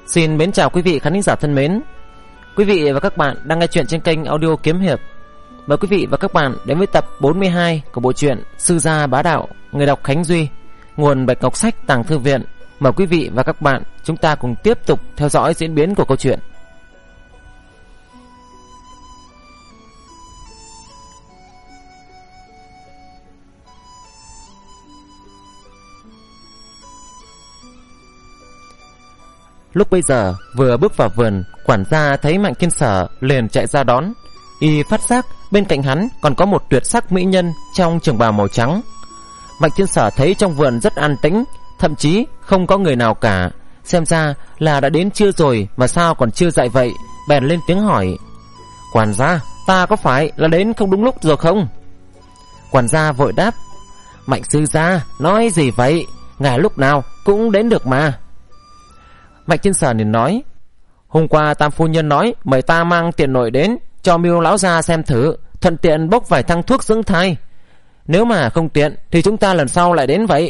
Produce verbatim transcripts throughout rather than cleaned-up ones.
Xin mến chào quý vị khán giả thân mến. Quý vị và các bạn đang nghe chuyện trên kênh audio Kiếm Hiệp. Mời quý vị và các bạn đến với tập bốn mươi hai của bộ truyện Sư Gia Bá Đạo, người đọc Khánh Duy, nguồn Bạch Ngọc Sách Tàng Thư Viện. Mời quý vị và các bạn chúng ta cùng tiếp tục theo dõi diễn biến của câu chuyện. Lúc bây giờ vừa bước vào vườn, quản gia thấy Mạnh Thiên Sở liền chạy ra đón. Y phát giác bên cạnh hắn còn có một tuyệt sắc mỹ nhân trong trường bào màu trắng. Mạnh Thiên Sở thấy trong vườn rất an tĩnh, thậm chí không có người nào cả. Xem ra là đã đến trưa rồi mà sao còn chưa dậy vậy. Bèn lên tiếng hỏi: "Quản gia, ta có phải là đến không đúng lúc rồi không?" Quản gia vội đáp: "Mạnh sư gia, nói gì vậy? Ngài lúc nào cũng đến được mà." Mạnh Thiên Sở liền nói: "Hôm qua Tam phu nhân nói mời ta mang tiền nội đến cho Miêu lão gia xem thử, thuận tiện bốc vài thang thuốc dưỡng thai. Nếu mà không tiện thì chúng ta lần sau lại đến vậy."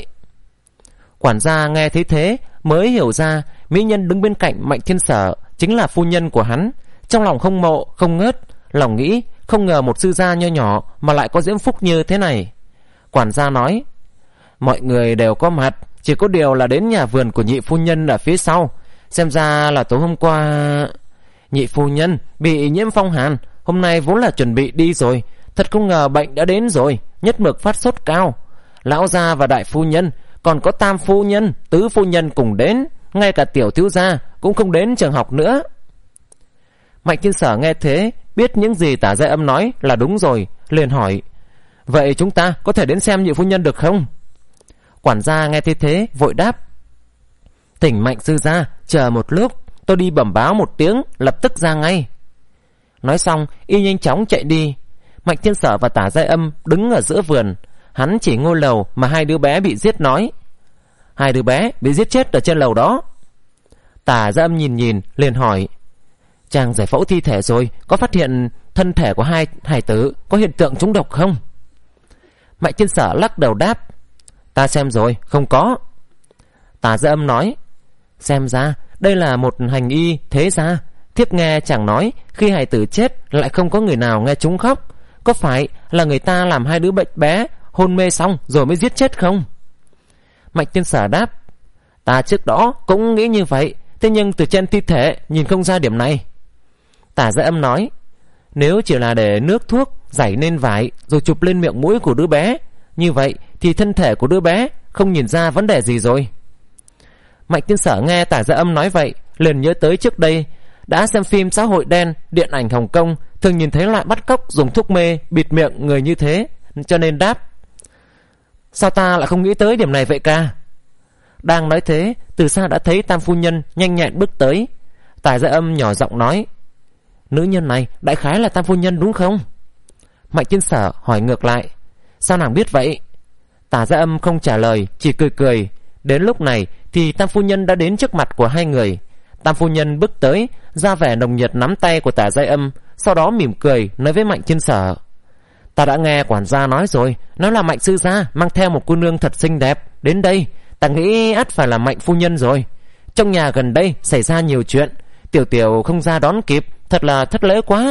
Quản gia nghe thấy thế mới hiểu ra mỹ nhân đứng bên cạnh Mạnh Thiên Sở chính là phu nhân của hắn. Trong lòng không mộ không ngớt, lòng nghĩ không ngờ một sư gia nho nhỏ mà lại có diễm phúc như thế này. Quản gia nói: "Mọi người đều có mặt, chỉ có điều là đến nhà vườn của nhị phu nhân ở phía sau. Xem ra là tối hôm qua nhị phu nhân bị nhiễm phong hàn, hôm nay vốn là chuẩn bị đi rồi, thật không ngờ bệnh đã đến rồi, nhất mực phát sốt cao. Lão gia và đại phu nhân, còn có tam phu nhân, tứ phu nhân cùng đến, ngay cả tiểu thiếu gia cũng không đến trường học nữa." Mạnh Thiên Sở nghe thế biết những gì Tả Giai Âm nói là đúng rồi, liền hỏi: "Vậy chúng ta có thể đến xem nhị phu nhân được không?" Quản gia nghe thấy thế vội đáp: "Thỉnh Mạnh sư gia chờ một lúc, tôi đi bẩm báo một tiếng, lập tức ra ngay." Nói xong y nhanh chóng chạy đi. Mạnh Thiên Sở và Tả Giai Âm đứng ở giữa vườn. Hắn chỉ ngôi lầu mà hai đứa bé bị giết nói: "Hai đứa bé bị giết chết ở trên lầu đó." Tả Giai Âm nhìn nhìn liền hỏi: "Chàng giải phẫu thi thể rồi, có phát hiện thân thể của hai hài tử có hiện tượng trúng độc không?" Mạnh Thiên Sở lắc đầu đáp: "Ta xem rồi, không có." Tả Giai Âm nói: "Xem ra đây là một hành y thế gia. Thiếp nghe chàng nói khi hài tử chết lại không có người nào nghe chúng khóc, có phải là người ta làm hai đứa bệnh bé hôn mê xong rồi mới giết chết không?" Mạnh Thiên Sở đáp: "Ta trước đó cũng nghĩ như vậy, thế nhưng từ trên thi thể nhìn không ra điểm này." Tả Giai Âm nói: "Nếu chỉ là để nước thuốc rải lên vải rồi chụp lên miệng mũi của đứa bé, như vậy thì thân thể của đứa bé không nhìn ra vấn đề gì rồi." Mạnh Thiên Sở nghe Tả Giai Âm nói vậy liền nhớ tới trước đây đã xem phim xã hội đen, điện ảnh Hồng Kông, thường nhìn thấy loại bắt cóc dùng thuốc mê bịt miệng người như thế, cho nên đáp: "Sao ta lại không nghĩ tới điểm này vậy ca?" Đang nói thế, từ xa đã thấy Tam phu nhân nhanh nhẹn bước tới. Tả Giai Âm nhỏ giọng nói: "Nữ nhân này đại khái là Tam phu nhân đúng không?" Mạnh Thiên Sở hỏi ngược lại: "Sao nàng biết vậy?" Tả Giai Âm không trả lời, chỉ cười cười. Đến lúc này thì Tam phu nhân đã đến trước mặt của hai người. Tam phu nhân bước tới, ra vẻ nồng nhiệt nắm tay của Tả Giai Âm, sau đó mỉm cười nói với Mạnh Thiên Sở: "Ta đã nghe quản gia nói rồi, nói là Mạnh sư gia mang theo một cô nương thật xinh đẹp đến đây, ta nghĩ ắt phải là Mạnh phu nhân rồi. Trong nhà gần đây xảy ra nhiều chuyện, tiểu tiểu không ra đón kịp, thật là thất lễ quá."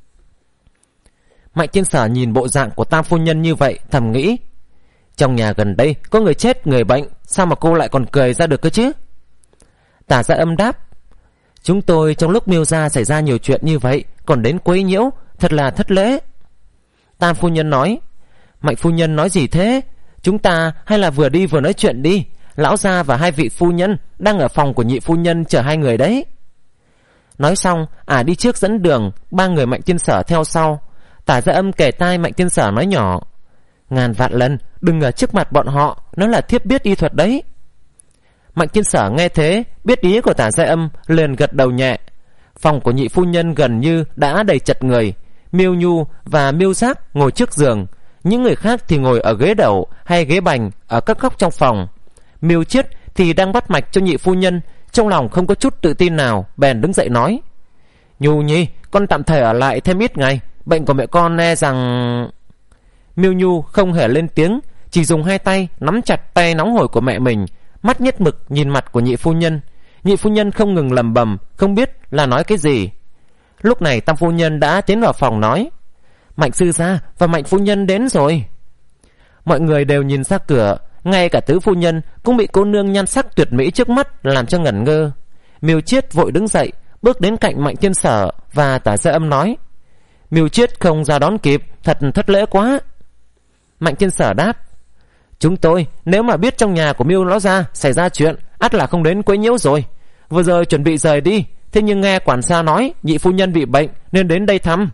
Mạnh Thiên Sở nhìn bộ dạng của Tam phu nhân như vậy, thầm nghĩ: trong nhà gần đây có người chết người bệnh, sao mà cô lại còn cười ra được cơ chứ? Tả Giai Âm đáp: "Chúng tôi trong lúc Miêu gia xảy ra nhiều chuyện như vậy còn đến quấy nhiễu, thật là thất lễ." Tam phu nhân nói: "Mạnh phu nhân nói gì thế? Chúng ta hay là vừa đi vừa nói chuyện đi, lão gia và hai vị phu nhân đang ở phòng của nhị phu nhân chờ hai người đấy." Nói xong ả à đi trước dẫn đường, ba người Mạnh Thiên Sở theo sau. Tả Giai Âm kể tai Mạnh Thiên Sở nói nhỏ: "Ngàn vạn lần đừng ở trước mặt bọn họ, nó là thiếp biết y thuật đấy." Mạnh Thiên Sở nghe thế biết ý của Tả Giai Âm liền gật đầu nhẹ. Phòng của nhị phu nhân gần như đã đầy chật người. Miêu Nhu và Miêu Giác ngồi trước giường, những người khác thì ngồi ở ghế đầu hay ghế bành ở các góc trong phòng. Miêu Chiết thì đang bắt mạch cho nhị phu nhân, trong lòng không có chút tự tin nào, bèn đứng dậy nói: "Nhu nhi, con tạm thời ở lại thêm ít ngày, bệnh của mẹ con e rằng..." Miêu Nhu không hề lên tiếng, chỉ dùng hai tay nắm chặt tay nóng hổi của mẹ mình, mắt nhất mực nhìn mặt của nhị phu nhân. Nhị phu nhân không ngừng lẩm bẩm, không biết là nói cái gì. Lúc này tam phu nhân đã tiến vào phòng nói: Mạnh sư gia và Mạnh phu nhân đến rồi. Mọi người đều nhìn ra cửa, ngay cả tứ phu nhân cũng bị cô nương nhan sắc tuyệt mỹ trước mắt làm cho ngẩn ngơ. Miêu Chiết vội đứng dậy, bước đến cạnh Mạnh Thiên Sở và Tả Gia Âm nói: Miêu Chiết không ra đón kịp, thật thất lễ quá. Mạnh Thiên Sở đáp: Chúng tôi nếu mà biết trong nhà của Miêu lão gia xảy ra chuyện, ắt là không đến quấy nhiễu rồi. Vừa rồi chuẩn bị rời đi, thế nhưng nghe quản gia nói nhị phu nhân bị bệnh nên đến đây thăm.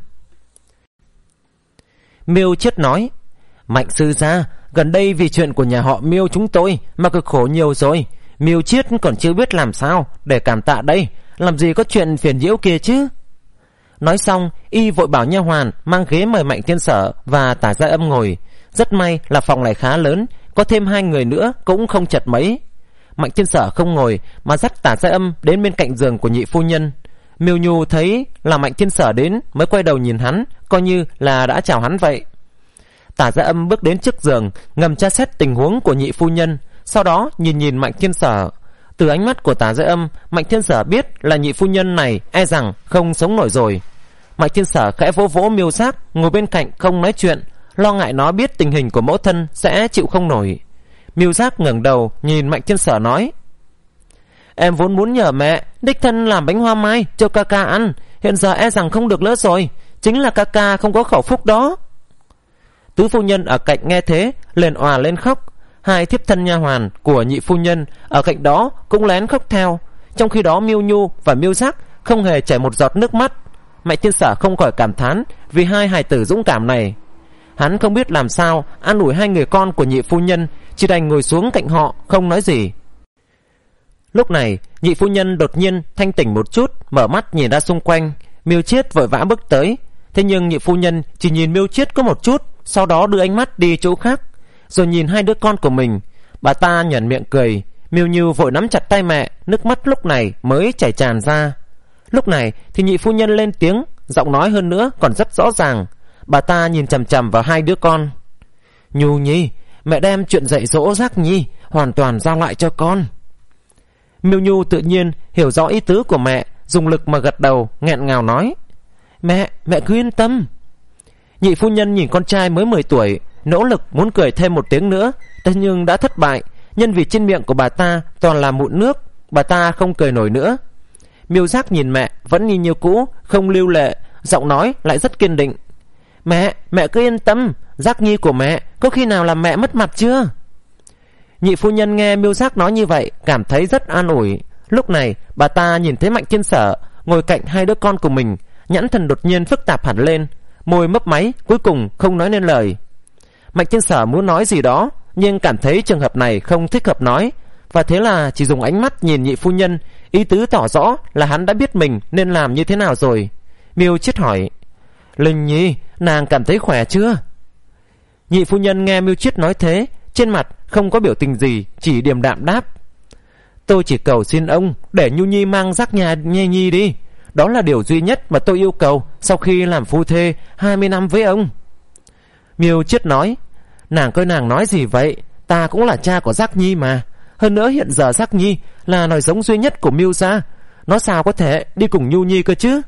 Miêu Chiết nói: Mạnh sư gia, gần đây vì chuyện của nhà họ Miêu chúng tôi mà cực khổ nhiều rồi. Miêu Chiết còn chưa biết làm sao để cảm tạ đây, làm gì có chuyện phiền nhiễu kia chứ. Nói xong, y vội bảo nha hoàn mang ghế mời Mạnh Thiên Sở và Tả Gia Âm ngồi. Rất may là phòng này khá lớn, có thêm hai người nữa cũng không chật mấy. Mạnh Thiên Sở không ngồi mà dắt Tả Gia Âm đến bên cạnh giường của nhị phu nhân. Miêu Nhu thấy là Mạnh Thiên Sở đến mới quay đầu nhìn hắn, coi như là đã chào hắn vậy. Tả Gia Âm bước đến trước giường, ngầm tra xét tình huống của nhị phu nhân, sau đó nhìn nhìn Mạnh Thiên Sở. Từ ánh mắt của Tả Gia Âm, Mạnh Thiên Sở biết là nhị phu nhân này e rằng không sống nổi rồi. Mạnh Thiên Sở khẽ vỗ vỗ Miêu Giác ngồi bên cạnh không nói chuyện, lo ngại nó biết tình hình của mẫu thân sẽ chịu không nổi. Miêu Giác ngẩng đầu nhìn Mạnh Thiên Sở nói: Em vốn muốn nhờ mẹ đích thân làm bánh hoa mai cho ca ca ăn, hiện giờ e rằng không được nữa rồi, chính là ca ca không có khẩu phúc đó. Tứ phu nhân ở cạnh nghe thế liền òa lên khóc. Hai thiếp thân nha hoàn của nhị phu nhân ở cạnh đó cũng lén khóc theo. Trong khi đó Miêu Nhu và Miêu Giác không hề chảy một giọt nước mắt. Mạnh Thiên Sở không khỏi cảm thán vì hai hài tử dũng cảm này. Hắn không biết làm sao an ủi hai người con của nhị phu nhân, chỉ đành ngồi xuống cạnh họ không nói gì. Lúc này nhị phu nhân đột nhiên thanh tỉnh một chút, mở mắt nhìn ra xung quanh. Miêu Chiết vội vã bước tới, thế nhưng nhị phu nhân chỉ nhìn Miêu Chiết có một chút, sau đó đưa ánh mắt đi chỗ khác, rồi nhìn hai đứa con của mình. Bà ta nhếch miệng cười. Miêu Như vội nắm chặt tay mẹ, nước mắt lúc này mới chảy tràn ra. Lúc này thì nhị phu nhân lên tiếng, giọng nói hơn nữa còn rất rõ ràng. Bà ta nhìn chằm chằm vào hai đứa con. Nhu Nhi, mẹ đem chuyện dạy dỗ Giác Nhi hoàn toàn giao lại cho con. Miêu Nhu tự nhiên hiểu rõ ý tứ của mẹ, dùng lực mà gật đầu, nghẹn ngào nói: Mẹ, mẹ cứ yên tâm. Nhị phu nhân nhìn con trai mới mười tuổi, nỗ lực muốn cười thêm một tiếng nữa, thế nhưng đã thất bại, nhân vì trên miệng của bà ta toàn là mụn nước, bà ta không cười nổi nữa. Miêu Giác nhìn mẹ vẫn như như cũ, không lưu lệ, giọng nói lại rất kiên định: Mẹ, mẹ cứ yên tâm, Giác Nhi của mẹ có khi nào làm mẹ mất mặt chưa? Nhị phu nhân nghe Miêu Giác nói như vậy, cảm thấy rất an ủi. Lúc này bà ta nhìn thấy Mạnh Thiên Sở ngồi cạnh hai đứa con của mình, nhãn thần đột nhiên phức tạp hẳn lên, môi mấp máy, cuối cùng không nói nên lời. Mạnh Thiên Sở muốn nói gì đó, nhưng cảm thấy trường hợp này không thích hợp nói, và thế là chỉ dùng ánh mắt nhìn nhị phu nhân, ý tứ tỏ rõ là hắn đã biết mình nên làm như thế nào rồi. Miêu Chiết hỏi: Linh Nhi, nàng cảm thấy khỏe chưa? Nhị phu nhân nghe Miêu Chiết nói thế, trên mặt không có biểu tình gì, chỉ điềm đạm đáp: Tôi chỉ cầu xin ông để Nhu Nhi mang Giác nhà Nhi Nhi đi. Đó là điều duy nhất mà tôi yêu cầu sau khi làm phu thê hai mươi năm với ông. Miêu Chiết nói: Nàng coi nàng nói gì vậy, ta cũng là cha của Giác Nhi mà. Hơn nữa hiện giờ Giác Nhi là nòi giống duy nhất của Miêu gia, nó sao có thể đi cùng Nhu Nhi cơ chứ?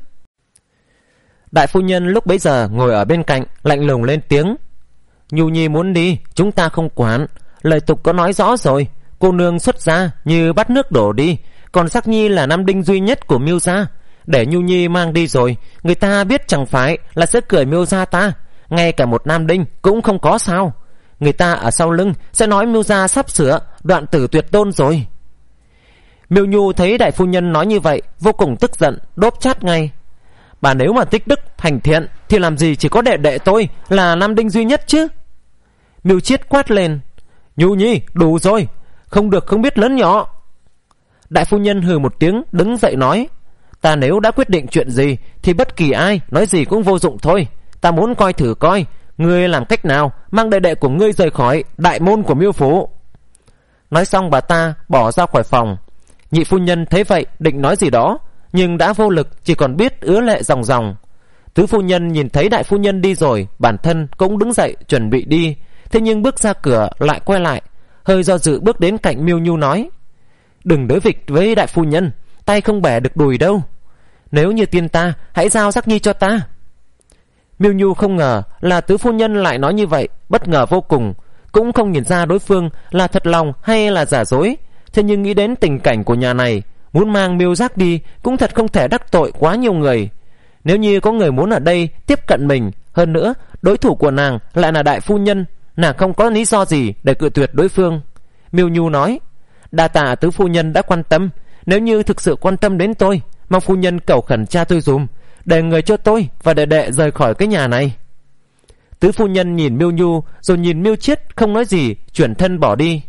Đại phu nhân lúc bấy giờ ngồi ở bên cạnh, lạnh lùng lên tiếng: Nhu Nhi muốn đi, chúng ta không quản. Lời tục có nói rõ rồi, cô nương xuất gia như bắt nước đổ đi, còn Giác Nhi là nam đinh duy nhất của Miêu gia. Để Nhu Nhi mang đi rồi, người ta biết chẳng phải là sẽ cười Miêu gia ta. Ngay cả một nam đinh cũng không có sao. Người ta ở sau lưng sẽ nói Miêu gia sắp sửa đoạn tử tuyệt tôn rồi. Miêu Nhu thấy đại phu nhân nói như vậy, vô cùng tức giận, đốp chát ngay: Bà nếu mà tích đức hành thiện thì làm gì chỉ có đệ đệ tôi là nam đinh duy nhất chứ? Miêu Chiết quát lên: Nhu Nhi, đủ rồi, không được không biết lớn nhỏ. Đại phu nhân hừ một tiếng, đứng dậy nói: Ta nếu đã quyết định chuyện gì thì bất kỳ ai nói gì cũng vô dụng thôi. Ta muốn coi thử coi ngươi làm cách nào mang đệ đệ của ngươi rời khỏi đại môn của Miêu phủ. Nói xong bà ta bỏ ra khỏi phòng. Nhị phu nhân thấy vậy định nói gì đó, nhưng đã vô lực, chỉ còn biết ứa lệ ròng ròng. Tứ phu nhân nhìn thấy đại phu nhân đi rồi, bản thân cũng đứng dậy chuẩn bị đi, thế nhưng bước ra cửa lại quay lại, hơi do dự bước đến cạnh Miêu Nhu nói: đừng đối nghịch với đại phu nhân, tay không bẻ được đùi đâu. Nếu như tin ta, hãy giao Giác Nhi cho ta. Miêu Nhu không ngờ là tứ phu nhân lại nói như vậy, bất ngờ vô cùng, cũng không nhìn ra đối phương là thật lòng hay là giả dối. Thế nhưng nghĩ đến tình cảnh của nhà này, muốn mang Miêu Giác đi cũng thật không thể đắc tội quá nhiều người. Nếu như có người muốn ở đây tiếp cận mình, hơn nữa đối thủ của nàng lại là đại phu nhân, nàng không có lý do gì để cự tuyệt đối phương. Miêu Nhu nói: đa tạ tứ phu nhân đã quan tâm, nếu như thực sự quan tâm đến tôi, mong phu nhân cầu khẩn cha tôi dùm, để người cho tôi và đệ đệ rời khỏi cái nhà này. Tứ phu nhân nhìn Miêu Nhu rồi nhìn Miêu Chiết, không nói gì, chuyển thân bỏ đi.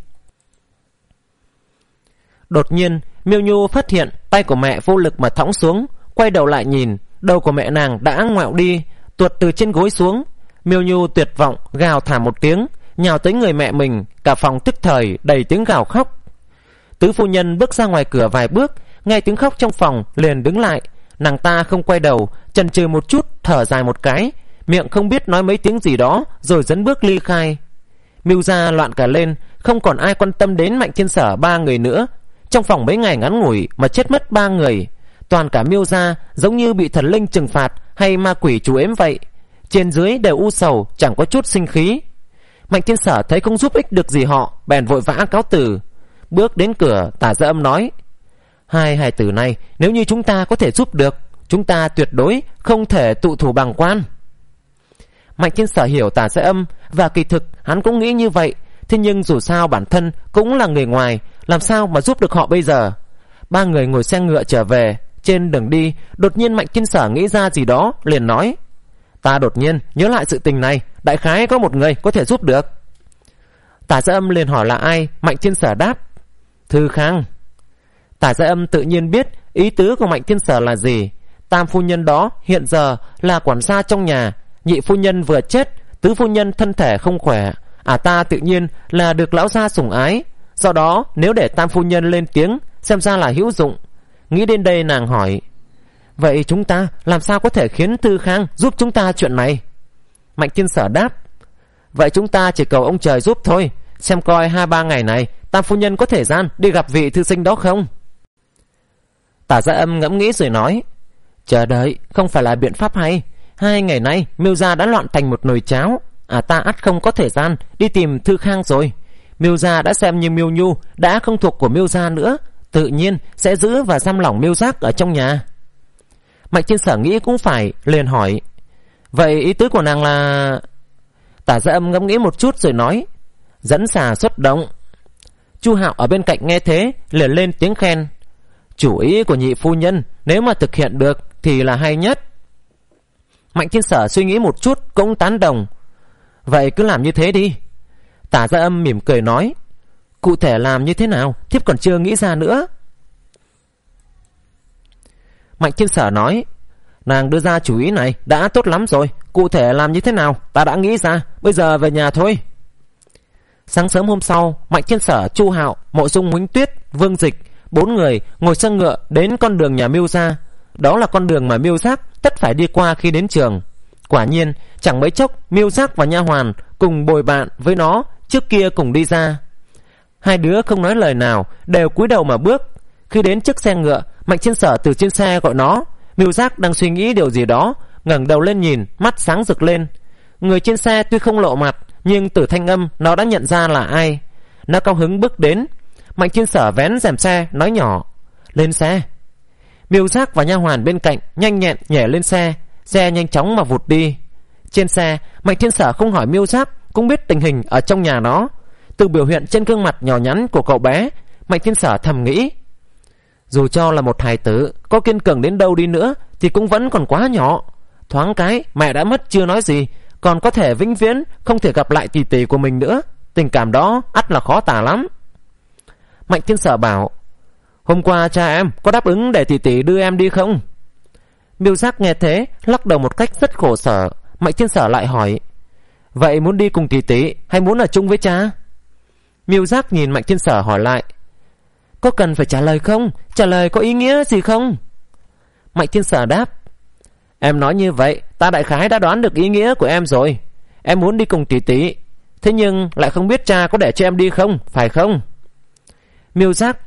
Đột nhiên Miêu Nhu phát hiện tay của mẹ vô lực mà thõng xuống, quay đầu lại nhìn, đầu của mẹ nàng đã ngoẹo đi, tuột từ trên gối xuống. Miêu Nhu tuyệt vọng gào thảm một tiếng, nhào tới người mẹ mình, cả phòng tức thời đầy tiếng gào khóc. Tứ phu nhân bước ra ngoài cửa vài bước, nghe tiếng khóc trong phòng liền đứng lại. Nàng ta không quay đầu, chần chừ một chút, thở dài một cái, miệng không biết nói mấy tiếng gì đó, rồi dẫn bước ly khai. Miêu gia loạn cả lên, không còn ai quan tâm đến Mạnh Thiên Sở ba người nữa. Trong phòng mấy ngày ngắn ngủi mà chết mất ba người, toàn cả Miêu gia giống như bị thần linh trừng phạt hay ma quỷ chú ếm vậy, trên dưới đều u sầu, chẳng có chút sinh khí. Mạnh Thiên Sở thấy không giúp ích được gì họ, bèn vội vã cáo từ. Bước đến cửa, Tả Gia Âm nói: hai hài tử này nếu như chúng ta có thể giúp được, chúng ta tuyệt đối không thể tụ thủ bằng quan. Mạnh Thiên Sở hiểu Tả Gia Âm, và kỳ thực hắn cũng nghĩ như vậy. Thế nhưng dù sao bản thân cũng là người ngoài, làm sao mà giúp được họ bây giờ. Ba người ngồi xe ngựa trở về. Trên đường đi, đột nhiên Mạnh Thiên Sở nghĩ ra gì đó, liền nói: ta đột nhiên nhớ lại sự tình này, đại khái có một người có thể giúp được. Tả Gia Âm liền hỏi là ai. Mạnh Thiên Sở đáp: Thư Khang. Tả Gia Âm tự nhiên biết ý tứ của Mạnh Thiên Sở là gì. Tam phu nhân đó hiện giờ là quản gia trong nhà, nhị phu nhân vừa chết, tứ phu nhân thân thể không khỏe, à ta tự nhiên là được lão gia sủng ái. Do đó nếu để tam phu nhân lên tiếng, xem ra là hữu dụng. Nghĩ đến đây nàng hỏi: vậy chúng ta làm sao có thể khiến Thư Khang giúp chúng ta chuyện này? Mạnh Thiên Sở đáp: vậy chúng ta chỉ cầu ông trời giúp thôi, xem coi hai ba ngày này tam phu nhân có thời gian đi gặp vị thư sinh đó không. Tả Gia Âm ngẫm nghĩ rồi nói: chờ đợi không phải là biện pháp hay. Hai ngày nay Miêu gia đã loạn thành một nồi cháo, à ta ắt không có thời gian đi tìm Thư Khang rồi. Miêu gia đã xem như Miêu Nhu đã không thuộc của Miêu gia nữa, tự nhiên sẽ giữ và giam lỏng Miêu Giác ở trong nhà. Mạnh Thiên Sở nghĩ cũng phải, liền hỏi: vậy ý tứ của nàng là? Tả Gia Âm ngẫm nghĩ một chút rồi nói: dẫn xà xuất động. Chu Hạo ở bên cạnh nghe thế liền lên tiếng khen: chủ ý của nhị phu nhân nếu mà thực hiện được thì là hay nhất. Mạnh Thiên Sở suy nghĩ một chút cũng tán đồng: vậy cứ làm như thế đi. Tả Gia Âm mỉm cười nói: cụ thể làm như thế nào thiếp còn chưa nghĩ ra nữa. Mạnh Thiên Sở nói: nàng đưa ra chủ ý này đã tốt lắm rồi, cụ thể làm như thế nào ta đã nghĩ ra, bây giờ về nhà thôi. Sáng sớm hôm sau, Mạnh Thiên Sở, Chu Hạo, Mộ Dung Huỳnh Tuyết, Vương Dịch bốn người ngồi xe ngựa đến con đường nhà Miêu gia. Đó là con đường mà Miêu Giác tất phải đi qua khi đến trường. Quả nhiên chẳng mấy chốc Miêu Giác và nha hoàn cùng bồi bạn với nó trước kia cùng đi ra. Hai đứa không nói lời nào, đều cúi đầu mà bước. Khi đến trước xe ngựa, Mạnh Thiên Sở từ trên xe gọi nó. Miêu Giác đang suy nghĩ điều gì đó, ngẩng đầu lên nhìn, mắt sáng rực lên. Người trên xe tuy không lộ mặt, nhưng từ thanh âm nó đã nhận ra là ai. Nó cao hứng bước đến. Mạnh Thiên Sở vén rèm xe nói nhỏ: lên xe. Miêu Giác và nha hoàn bên cạnh nhanh nhẹn nhảy lên xe. Xe nhanh chóng mà vụt đi. Trên xe, Mạnh Thiên Sở không hỏi Miêu Giác, cũng biết tình hình ở trong nhà nó. Từ biểu hiện trên gương mặt nhỏ nhắn của cậu bé, Mạnh Thiên Sở thầm nghĩ: dù cho là một hài tử có kiên cường đến đâu đi nữa thì cũng vẫn còn quá nhỏ. Thoáng cái mẹ đã mất chưa nói gì, còn có thể vĩnh viễn không thể gặp lại tỷ tỷ của mình nữa. Tình cảm đó ắt là khó tả lắm. Mạnh Thiên Sở bảo: hôm qua cha em có đáp ứng để tỷ tỷ đưa em đi không? Miêu Giác nghe thế lắc đầu một cách rất khổ sở. Mạnh Thiên Sở lại hỏi: vậy muốn đi cùng tỷ tỷ hay muốn ở chung với cha? Miêu Giác nhìn Mạnh Thiên Sở hỏi lại: có cần phải trả lời không? Trả lời có ý nghĩa gì không? Mạnh Thiên Sở đáp: em nói như vậy ta đại khái đã đoán được ý nghĩa của em rồi. Em muốn đi cùng tỷ tỷ, thế nhưng lại không biết cha có để cho em đi không, phải không? Miêu Giác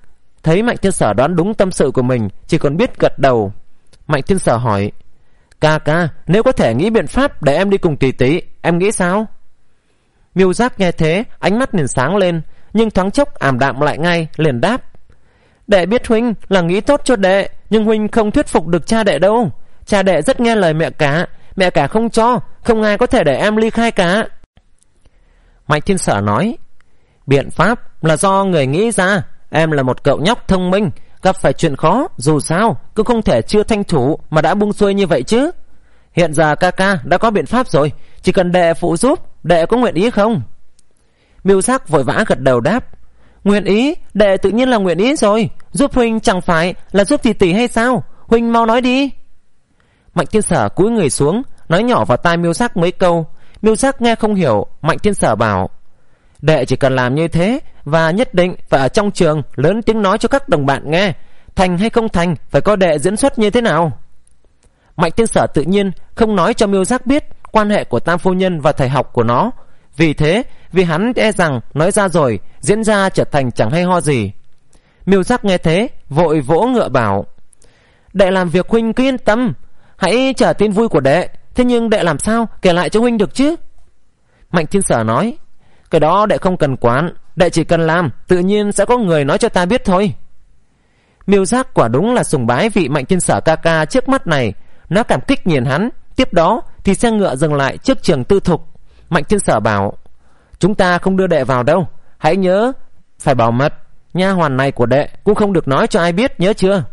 thấy Mạnh Thiên Sở đoán đúng tâm sự của mình, chỉ còn biết gật đầu. Mạnh Thiên Sở hỏi: Ca ca, nếu có thể nghĩ biện pháp để em đi cùng tỷ tỷ, em nghĩ sao? Miêu Giác nghe thế, ánh mắt liền sáng lên, nhưng thoáng chốc ảm đạm lại ngay, liền đáp: Đệ biết huynh là nghĩ tốt cho đệ, nhưng huynh không thuyết phục được cha đệ đâu. Cha đệ rất nghe lời mẹ cả, mẹ cả không cho, không ai có thể để em ly khai cả. Mạnh Thiên Sở nói: Biện pháp là do người nghĩ ra. Em là một cậu nhóc thông minh, gặp phải chuyện khó dù sao cũng không thể chưa thanh thủ mà đã buông xuôi như vậy chứ. Hiện giờ ca ca đã có biện pháp rồi, chỉ cần đệ phụ giúp. Đệ có nguyện ý không? Miêu Giác vội vã gật đầu đáp: Nguyện ý, đệ tự nhiên là nguyện ý rồi. Giúp huynh chẳng phải là giúp tỷ tỷ hay sao? Huynh mau nói đi. Mạnh Thiên Sở cúi người xuống, nói nhỏ vào tai Miêu Giác mấy câu. Miêu Giác nghe không hiểu. Mạnh Thiên Sở bảo: Đệ chỉ cần làm như thế, và nhất định phải ở trong trường lớn tiếng nói cho các đồng bạn nghe. Thành hay không thành phải có đệ diễn xuất như thế nào. Mạnh Thiên Sở tự nhiên không nói cho Miêu Giác biết quan hệ của Tam phu nhân và thầy học của nó. Vì thế, vì hắn e rằng nói ra rồi diễn ra trở thành chẳng hay ho gì. Miêu Giác nghe thế vội vỗ ngựa bảo: Đệ làm việc huynh cứ yên tâm, hãy chờ tin vui của đệ. Thế nhưng đệ làm sao kể lại cho huynh được chứ? Mạnh Thiên Sở nói: Cái đó đệ không cần quán, đệ chỉ cần làm, tự nhiên sẽ có người nói cho ta biết thôi. Miêu Giác quả đúng là sùng bái vị Mạnh Thiên Sở ca ca trước mắt này. Nó cảm kích nhìn hắn. Tiếp đó thì xe ngựa dừng lại trước trường tư thục. Mạnh Thiên Sở bảo: Chúng ta không đưa đệ vào đâu, hãy nhớ phải bảo mật. Nha hoàn này của đệ cũng không được nói cho ai biết, nhớ chưa?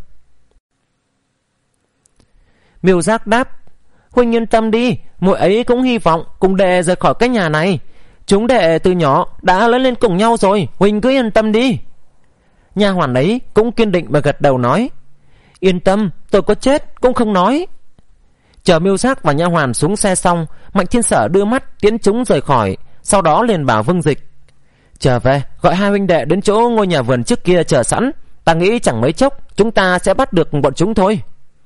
Miêu Giác đáp: Huynh yên tâm đi, muội ấy cũng hy vọng cùng đệ rời khỏi cái nhà này. Chúng đệ từ nhỏ đã lớn lên cùng nhau rồi, huynh cứ yên tâm đi. Nha hoàn ấy cũng kiên định và gật đầu nói: Yên tâm, tôi có chết cũng không nói. Chờ Miêu Giác và nha hoàn xuống xe xong, Mạnh Thiên Sở đưa mắt tiễn chúng rời khỏi. Sau đó liền bảo Vương Dịch: Trở về gọi hai huynh đệ đến chỗ ngôi nhà vườn trước kia chờ sẵn. Ta nghĩ chẳng mấy chốc chúng ta sẽ bắt được bọn chúng thôi.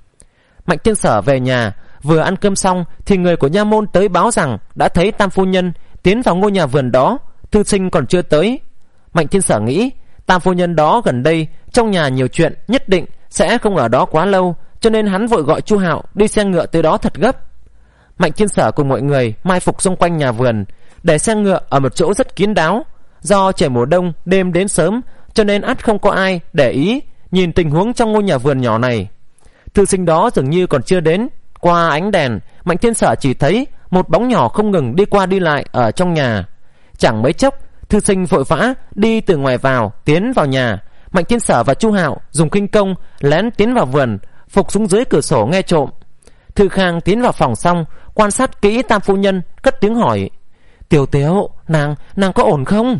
Mạnh Thiên Sở về nhà, vừa ăn cơm xong thì người của nha môn tới báo rằng đã thấy Tam phu nhân tiến vào ngôi nhà vườn đó. Thư sinh còn chưa tới. Mạnh Thiên Sở nghĩ Tam phu nhân đó gần đây trong nhà nhiều chuyện, nhất định sẽ không ở đó quá lâu, cho nên hắn vội gọi Chu Hạo đi xe ngựa tới đó thật gấp. Mạnh Thiên Sở cùng mọi người mai phục xung quanh nhà vườn, để xe ngựa ở một chỗ rất kín đáo. Do trời mùa đông, đêm đến sớm, cho nên ắt không có ai để ý nhìn tình huống trong ngôi nhà vườn nhỏ này. Thư sinh đó dường như còn chưa đến. Qua ánh đèn, Mạnh Thiên Sở chỉ thấy một bóng nhỏ không ngừng đi qua đi lại ở trong nhà. Chẳng mấy chốc, thư sinh vội vã đi từ ngoài vào, tiến vào nhà. Mạnh Thiên Sở và Chu Hạo dùng khinh công lén tiến vào vườn, phục xuống dưới cửa sổ nghe trộm. Thư Khang tiến vào phòng xong, quan sát kỹ Tam phu nhân, cất tiếng hỏi: Tiểu Tiểu, nàng, nàng có ổn không?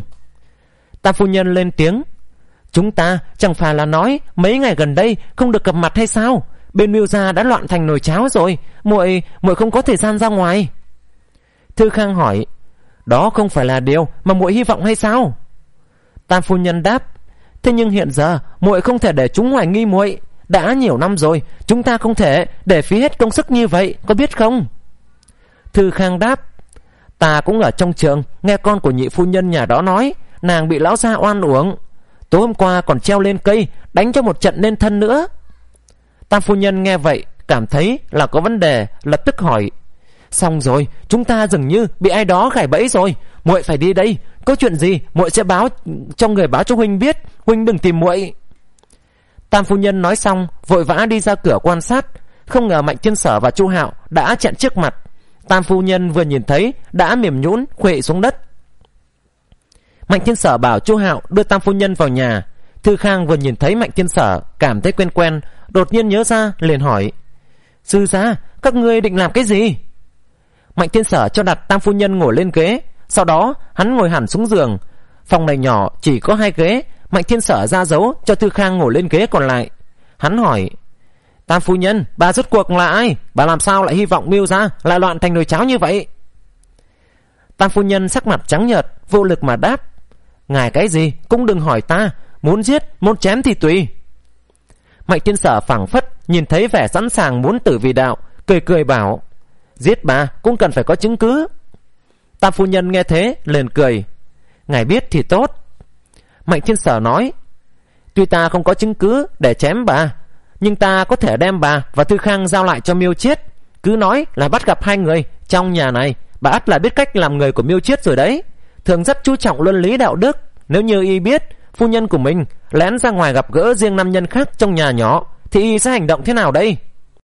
Tam phu nhân lên tiếng: Chúng ta chẳng phải là nói mấy ngày gần đây không được gặp mặt hay sao? Bên Miêu gia đã loạn thành nồi cháo rồi, muội muội không có thời gian ra ngoài. Thư Khang hỏi: Đó không phải là điều mà muội hy vọng hay sao? Tam phu nhân đáp: Thế nhưng hiện giờ muội không thể để chúng hoài nghi muội. Đã nhiều năm rồi, chúng ta không thể để phí hết công sức như vậy, có biết không? Thư Khang đáp: Ta cũng ở trong trường nghe con của nhị phu nhân nhà đó nói nàng bị lão gia oan uổng, tối hôm qua còn treo lên cây đánh cho một trận nên thân nữa. Tam phu nhân nghe vậy cảm thấy là có vấn đề, lập tức hỏi: Xong rồi, chúng ta dường như bị ai đó gài bẫy rồi, muội phải đi đây. Có chuyện gì muội sẽ báo cho người báo cho huynh biết, huynh đừng tìm muội. Tam phu nhân nói xong vội vã đi ra cửa quan sát. Không ngờ Mạnh Thiên Sở và Chu Hạo đã chặn trước mặt. Tam phu nhân vừa nhìn thấy đã mềm nhũn khuỵu xuống đất. Mạnh Thiên Sở bảo Chu Hạo đưa Tam phu nhân vào nhà. Thư Khang vừa nhìn thấy Mạnh Thiên Sở cảm thấy quen quen, đột nhiên nhớ ra liền hỏi: Sư gia, các ngươi định làm cái gì? Mạnh Thiên Sở cho đặt Tam phu nhân ngồi lên ghế, sau đó hắn ngồi hẳn xuống giường. Phòng này nhỏ chỉ có hai ghế. Mạnh Thiên Sở ra dấu cho Thư Khang ngồi lên ghế còn lại. Hắn hỏi: Tam phu nhân, bà rốt cuộc là ai? Bà làm sao lại hy vọng Miêu gia lại loạn thành nồi cháo như vậy? Tam phu nhân sắc mặt trắng nhợt, vô lực mà đáp: Ngài cái gì cũng đừng hỏi ta, muốn giết muốn chém thì tùy. Mạnh Thiên Sở phảng phất nhìn thấy vẻ sẵn sàng muốn tử vì đạo, cười cười bảo: Giết bà cũng cần phải có chứng cứ. Tam phu nhân nghe thế liền cười: Ngài biết thì tốt. Mạnh Thiên Sở nói: Tuy ta không có chứng cứ để chém bà, nhưng ta có thể đem bà và Thư Khang giao lại cho Miêu Chiết. Cứ nói là bắt gặp hai người trong nhà này, bà ắt là biết cách làm người của Miêu Chiết rồi đấy. Thường rất chú trọng luân lý đạo đức. Nếu như y biết phu nhân của mình lén ra ngoài gặp gỡ riêng nam nhân khác trong nhà nhỏ, thì y sẽ hành động thế nào đây?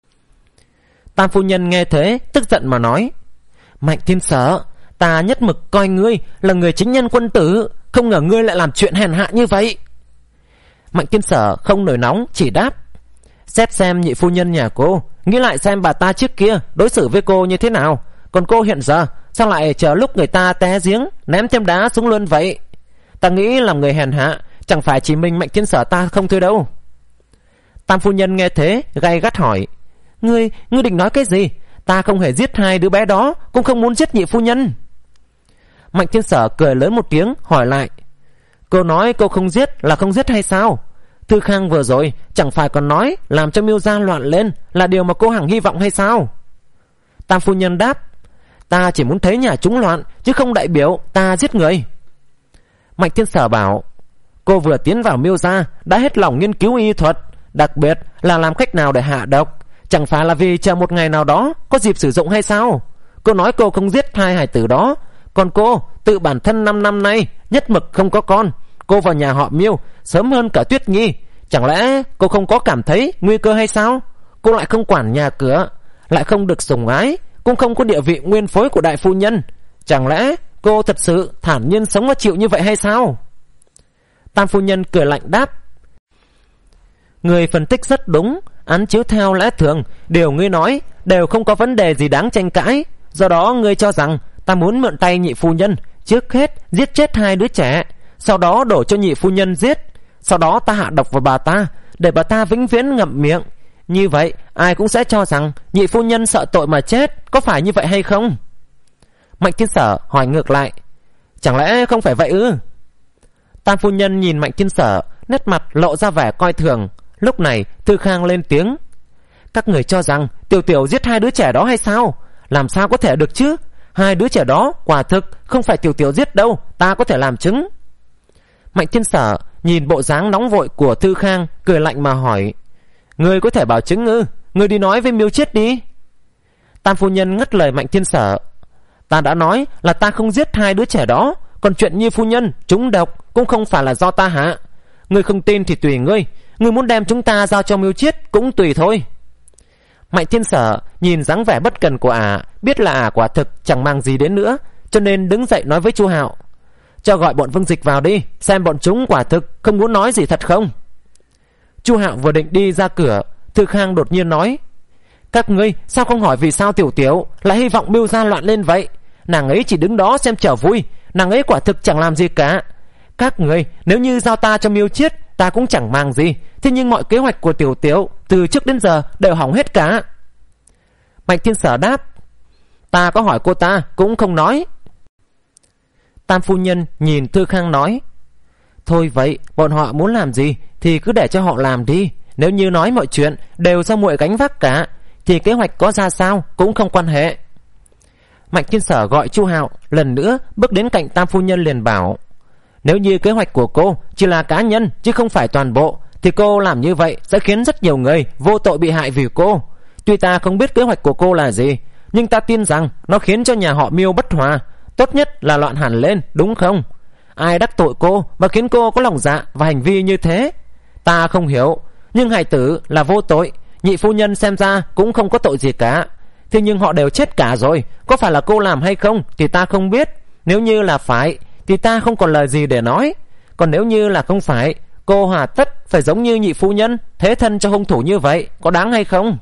Tam phu nhân nghe thế tức giận mà nói: Mạnh Thiên Sở, ta nhất mực coi ngươi là người chính nhân quân tử, không ngờ ngươi lại làm chuyện hèn hạ như vậy. Mạnh Thiên Sở không nổi nóng, chỉ đáp: Xét xem nhị phu nhân nhà cô, nghĩ lại xem bà ta trước kia đối xử với cô như thế nào, còn cô hiện giờ sao lại chờ lúc người ta té giếng ném thêm đá xuống luôn vậy? Ta nghĩ làm người hèn hạ chẳng phải chỉ mình Mạnh Thiên Sở ta không thôi đâu. Tam phu nhân nghe thế gay gắt hỏi: Ngươi, ngươi định nói cái gì? Ta không hề giết hai đứa bé đó, cũng không muốn giết nhị phu nhân. Mạnh Thiên Sở cười lớn một tiếng hỏi lại: Cô nói cô không giết là không giết hay sao? Thư Khang vừa rồi chẳng phải còn nói làm cho Miêu gia loạn lên là điều mà cô hằng hy vọng hay sao? Tam phu nhân đáp: Ta chỉ muốn thấy nhà chúng loạn, chứ không đại biểu ta giết người. Mạnh Thiên Sở bảo: Cô vừa tiến vào Miêu gia đã hết lòng nghiên cứu y thuật, đặc biệt là làm cách nào để hạ độc, chẳng phải là vì chờ một ngày nào đó có dịp sử dụng hay sao? Cô nói cô không giết hai hài tử đó, còn cô tự bản thân năm năm nay nhất mực không có con. Cô vào nhà họ Miêu sớm hơn cả Tuyết Nhi, chẳng lẽ cô không có cảm thấy nguy cơ hay sao? Cô lại không quản nhà cửa, lại không được sủng ái, cũng không có địa vị nguyên phối của đại phu nhân, chẳng lẽ cô thật sự thản nhiên sống và chịu như vậy hay sao? Tam phu nhân cười lạnh đáp: Người phân tích rất đúng, án chiếu theo lẽ thường, điều ngươi nói đều không có vấn đề gì đáng tranh cãi. Do đó ngươi cho rằng ta muốn mượn tay nhị phu nhân, trước hết giết chết hai đứa trẻ, sau đó đổ cho nhị phu nhân giết, sau đó ta hạ độc vào bà ta để bà ta vĩnh viễn ngậm miệng. Như vậy ai cũng sẽ cho rằng nhị phu nhân sợ tội mà chết, có phải như vậy hay không? Mạnh Thiên Sở hỏi ngược lại: Chẳng lẽ không phải vậy ư? Tam phu nhân nhìn Mạnh Thiên Sở, nét mặt lộ ra vẻ coi thường. Lúc này Thư Khang lên tiếng: Các người cho rằng Tiểu Tiểu giết hai đứa trẻ đó hay sao? Làm sao có thể được chứ? Hai đứa trẻ đó quả thực không phải Tiểu Tiểu giết đâu, ta có thể làm chứng. Mạnh Thiên Sở nhìn bộ dáng nóng vội của Thư Khang, cười lạnh mà hỏi: Ngươi có thể bảo chứng ư? Ngươi đi nói với Miêu Chiết đi. Tam phu nhân ngắt lời Mạnh Thiên Sở: Ta đã nói là ta không giết hai đứa trẻ đó, còn chuyện như phu nhân trúng độc cũng không phải là do ta hạ. Ngươi không tin thì tùy ngươi, ngươi muốn đem chúng ta giao cho Miêu Chiết cũng tùy thôi. Mạnh Thiên Sở nhìn dáng vẻ bất cần của ả, biết là ả quả thực chẳng mang gì đến nữa, cho nên đứng dậy nói với Chu Hạo: Cho gọi bọn Vương Dịch vào đi, xem bọn chúng quả thực không muốn nói gì thật không. Chu Hạo vừa định đi ra cửa, Thư Khang đột nhiên nói: Các ngươi sao không hỏi vì sao Tiểu Tiểu lại hy vọng Miêu gia loạn lên vậy? Nàng ấy chỉ đứng đó xem trò vui, nàng ấy quả thực chẳng làm gì cả. Các ngươi nếu như giao ta cho Miêu Chiết, ta cũng chẳng mang gì, thế nhưng mọi kế hoạch của Tiểu Tiểu từ trước đến giờ đều hỏng hết cả. Mạnh Thiên Sở đáp: Ta có hỏi cô ta cũng không nói. Tam phu nhân nhìn Thư Khang nói: Thôi vậy, bọn họ muốn làm gì thì cứ để cho họ làm đi. Nếu như nói mọi chuyện đều do muội gánh vác cả, thì kế hoạch có ra sao cũng không quan hệ. Mạnh Thiên Sở gọi Chu Hạo lần nữa bước đến cạnh Tam phu nhân liền bảo: Nếu như kế hoạch của cô chỉ là cá nhân chứ không phải toàn bộ, thì cô làm như vậy sẽ khiến rất nhiều người vô tội bị hại vì cô. Tuy ta không biết kế hoạch của cô là gì, nhưng ta tin rằng nó khiến cho nhà họ Miêu bất hòa, tốt nhất là loạn hẳn lên, đúng không? Ai đắc tội cô và khiến cô có lòng dạ và hành vi như thế? Ta không hiểu, nhưng hài tử là vô tội, nhị phu nhân xem ra cũng không có tội gì cả. Thế nhưng họ đều chết cả rồi, có phải là cô làm hay không thì ta không biết. Nếu như là phải thì ta không còn lời gì để nói, còn nếu như là không phải, cô hà tất phải giống như nhị phu nhân thế thân cho hung thủ như vậy, có đáng hay không?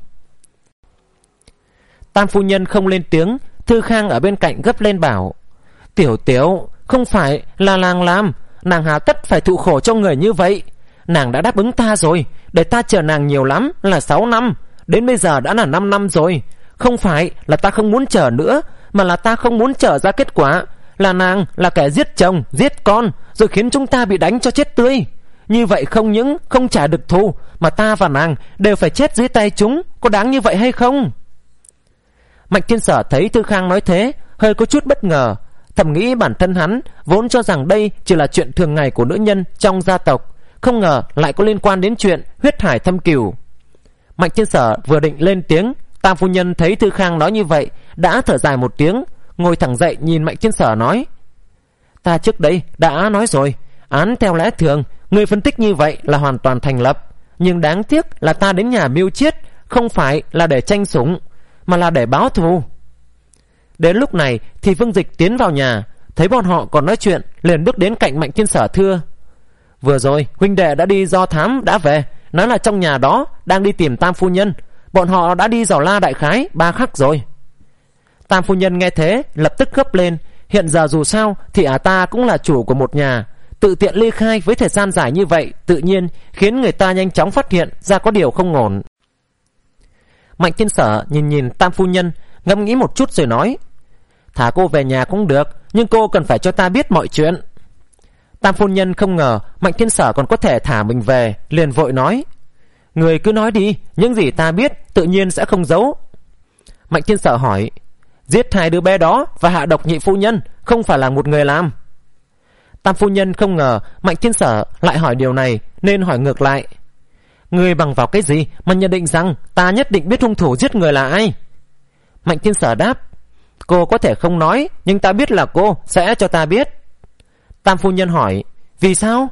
Tam phu nhân không lên tiếng. Thư Khang ở bên cạnh gấp lên bảo: Tiểu Tiểu không phải là nàng làm, nàng hà tất phải thụ khổ cho người như vậy. Nàng đã đáp ứng ta rồi, để ta chờ nàng nhiều lắm là sáu năm, đến bây giờ đã là năm năm rồi. Không phải là ta không muốn chờ nữa, mà là ta không muốn chờ ra kết quả là nàng là kẻ giết chồng, giết con, rồi khiến chúng ta bị đánh cho chết tươi. Như vậy không những không trả được thù, mà ta và nàng đều phải chết dưới tay chúng, có đáng như vậy hay không? Mạnh Thiên Sở thấy Thư Khang nói thế, hơi có chút bất ngờ, thầm nghĩ bản thân hắn vốn cho rằng đây chỉ là chuyện thường ngày của nữ nhân trong gia tộc, không ngờ lại có liên quan đến chuyện huyết hải thâm cửu. Mạnh Thiên Sở vừa định lên tiếng, Tam phu nhân thấy Thư Khang nói như vậy đã thở dài một tiếng, ngồi thẳng dậy nhìn Mạnh Thiên Sở nói: Ta trước đây đã nói rồi, án theo lẽ thường người phân tích như vậy là hoàn toàn thành lập, nhưng đáng tiếc là ta đến nhà Miêu Chiết không phải là để tranh sủng, mà là để báo thù. Đến lúc này thì Vương Dịch tiến vào nhà, thấy bọn họ còn nói chuyện, liền bước đến cạnh Mạnh Thiên Sở thưa: Vừa rồi huynh đệ đã đi do thám đã về, nói là trong nhà đó đang đi tìm Tam phu nhân, bọn họ đã đi dò la đại khái ba khắc rồi. Tam phu nhân nghe thế lập tức gấp lên, hiện giờ dù sao thì ả ta cũng là chủ của một nhà, tự tiện ly khai với thời gian dài như vậy tự nhiên khiến người ta nhanh chóng phát hiện ra có điều không ổn. Mạnh Thiên Sở nhìn nhìn Tam phu nhân, ngẫm nghĩ một chút rồi nói: Thả cô về nhà cũng được, nhưng cô cần phải cho ta biết mọi chuyện. Tam phu nhân không ngờ Mạnh Thiên Sở còn có thể thả mình về, liền vội nói: Người cứ nói đi, những gì ta biết tự nhiên sẽ không giấu. Mạnh Thiên Sở hỏi: Giết hai đứa bé đó và hạ độc nhị phu nhân không phải là một người làm? Tam phu nhân không ngờ Mạnh Thiên Sở lại hỏi điều này, nên hỏi ngược lại: Người bằng vào cái gì mà nhận định rằng ta nhất định biết hung thủ giết người là ai? Mạnh Thiên Sở đáp: Cô có thể không nói, nhưng ta biết là cô sẽ cho ta biết. Tam phu nhân hỏi: Vì sao?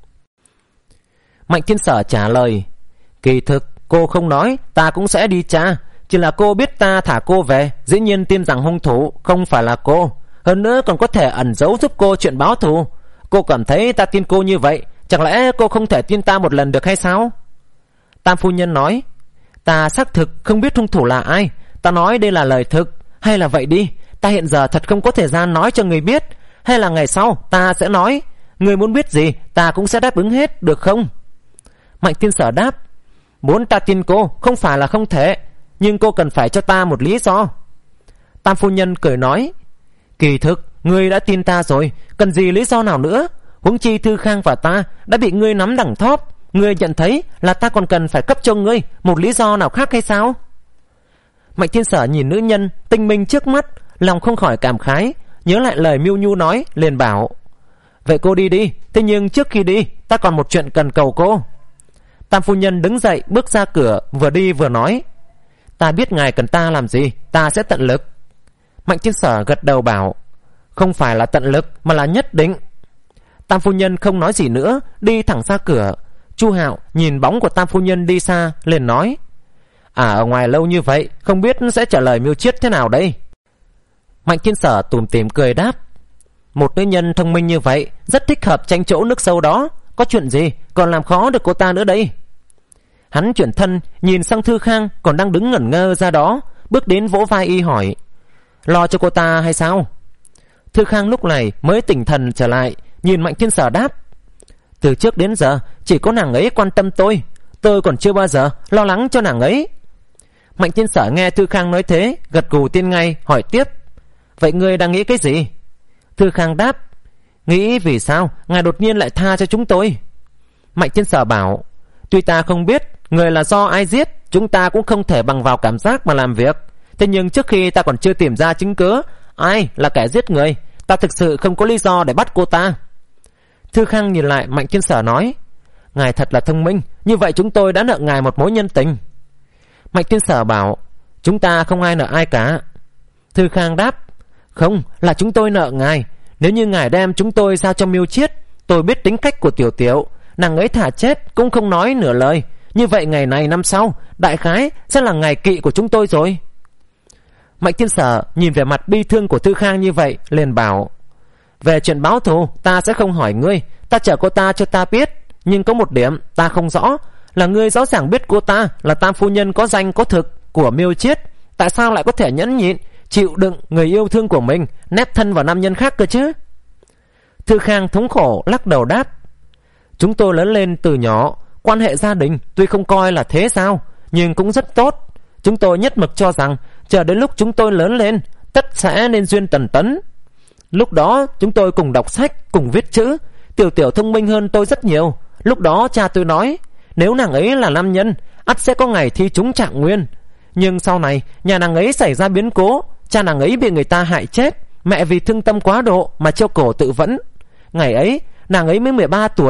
Mạnh Thiên Sở trả lời: Kỳ thực cô không nói ta cũng sẽ đi tra, chỉ là cô biết ta thả cô về, dĩ nhiên tin rằng hung thủ không phải là cô, hơn nữa còn có thể ẩn giấu giúp cô chuyện báo thù. Cô cảm thấy ta tin cô như vậy, chẳng lẽ cô không thể tin ta một lần được hay sao? Tam phu nhân nói: Ta xác thực không biết hung thủ là ai, ta nói đây là lời thực. Hay là vậy đi, ta hiện giờ thật không có thời gian nói cho người biết, hay là ngày sau ta sẽ nói, người muốn biết gì ta cũng sẽ đáp ứng hết, được không? Mạnh Thiên Sở đáp: Muốn ta tin cô không phải là không thể, nhưng cô cần phải cho ta một lý do. Tam phu nhân cười nói: Kỳ thực ngươi đã tin ta rồi, cần gì lý do nào nữa? Huống chi Thư Khang và ta đã bị ngươi nắm đằng thóp, ngươi nhận thấy là ta còn cần phải cấp cho ngươi một lý do nào khác hay sao? Mạnh Thiên Sở nhìn nữ nhân tinh minh trước mắt, lòng không khỏi cảm khái, nhớ lại lời Miêu Nhu nói, liền bảo: Vậy cô đi đi, thế nhưng trước khi đi ta còn một chuyện cần cầu cô. Tam phu nhân đứng dậy bước ra cửa, vừa đi vừa nói: Ta biết ngài cần ta làm gì, ta sẽ tận lực. Mạnh Thiên Sở gật đầu bảo: Không phải là tận lực mà là nhất định. Tam phu nhân không nói gì nữa, đi thẳng ra cửa. Chu Hạo nhìn bóng của Tam phu nhân đi xa, liền nói: À, ở ngoài lâu như vậy, không biết sẽ trả lời Miêu Chiết thế nào đây? Mạnh Thiên Sở tủm tỉm cười đáp: Một nữ nhân thông minh như vậy rất thích hợp tranh chỗ nước sâu đó, có chuyện gì còn làm khó được cô ta nữa đây? Hắn chuyển thân nhìn sang Thư Khang còn đang đứng ngẩn ngơ ra đó, bước đến vỗ vai y hỏi: Lo cho cô ta hay sao? Thư Khang lúc này mới tỉnh thần trở lại, nhìn Mạnh Thiên Sở đáp: Từ trước đến giờ chỉ có nàng ấy quan tâm tôi, tôi còn chưa bao giờ lo lắng cho nàng ấy. Mạnh Thiên Sở nghe Thư Khang nói thế, gật gù tin ngay, hỏi tiếp: Vậy ngươi đang nghĩ cái gì? Thư Khang đáp: Nghĩ vì sao ngài đột nhiên lại tha cho chúng tôi? Mạnh Thiên Sở bảo: Tuy ta không biết người là do ai giết, chúng ta cũng không thể bằng vào cảm giác mà làm việc. Thế nhưng trước khi ta còn chưa tìm ra chứng cứ ai là kẻ giết người, ta thực sự không có lý do để bắt cô ta. Thư Khang nhìn lại Mạnh Thiên Sở nói: Ngài thật là thông minh, như vậy chúng tôi đã nợ ngài một mối nhân tình. Mạnh Thiên Sở bảo: Chúng ta không ai nợ ai cả. Thư Khang đáp: Không, là chúng tôi nợ ngài. Nếu như ngài đem chúng tôi giao cho Miêu Chiết, tôi biết tính cách của Tiểu Tiểu, nàng ấy thả chết cũng không nói nửa lời. Như vậy ngày này năm sau đại khái sẽ là ngày kỵ của chúng tôi rồi. Mạnh Thiên Sở nhìn về mặt bi thương của Thư Khang như vậy, liền bảo: Về chuyện báo thù ta sẽ không hỏi ngươi, ta chờ cô ta cho ta biết. Nhưng có một điểm ta không rõ, là ngươi rõ ràng biết cô ta là Tam phu nhân có danh có thực của Miêu Chiết, tại sao lại có thể nhẫn nhịn chịu đựng người yêu thương của mình nép thân vào nam nhân khác cơ chứ? Thư Khang thống khổ lắc đầu đáp: Chúng tôi lớn lên từ nhỏ, quan hệ gia đình tuy không coi là thế sao, nhưng cũng rất tốt. Chúng tôi nhất mực cho rằng chờ đến lúc chúng tôi lớn lên, tất sẽ nên duyên tần tấn. Lúc đó chúng tôi cùng đọc sách, cùng viết chữ. Tiểu Tiểu thông minh hơn tôi rất nhiều. Lúc đó cha tôi nói, nếu nàng ấy là nam nhân, ắt sẽ có ngày thi trúng trạng nguyên. Nhưng sau này nhà nàng ấy xảy ra biến cố, cha nàng ấy bị người ta hại chết, mẹ vì thương tâm quá độ mà treo cổ tự vẫn. Ngày ấy nàng ấy mới mười ba tuổi,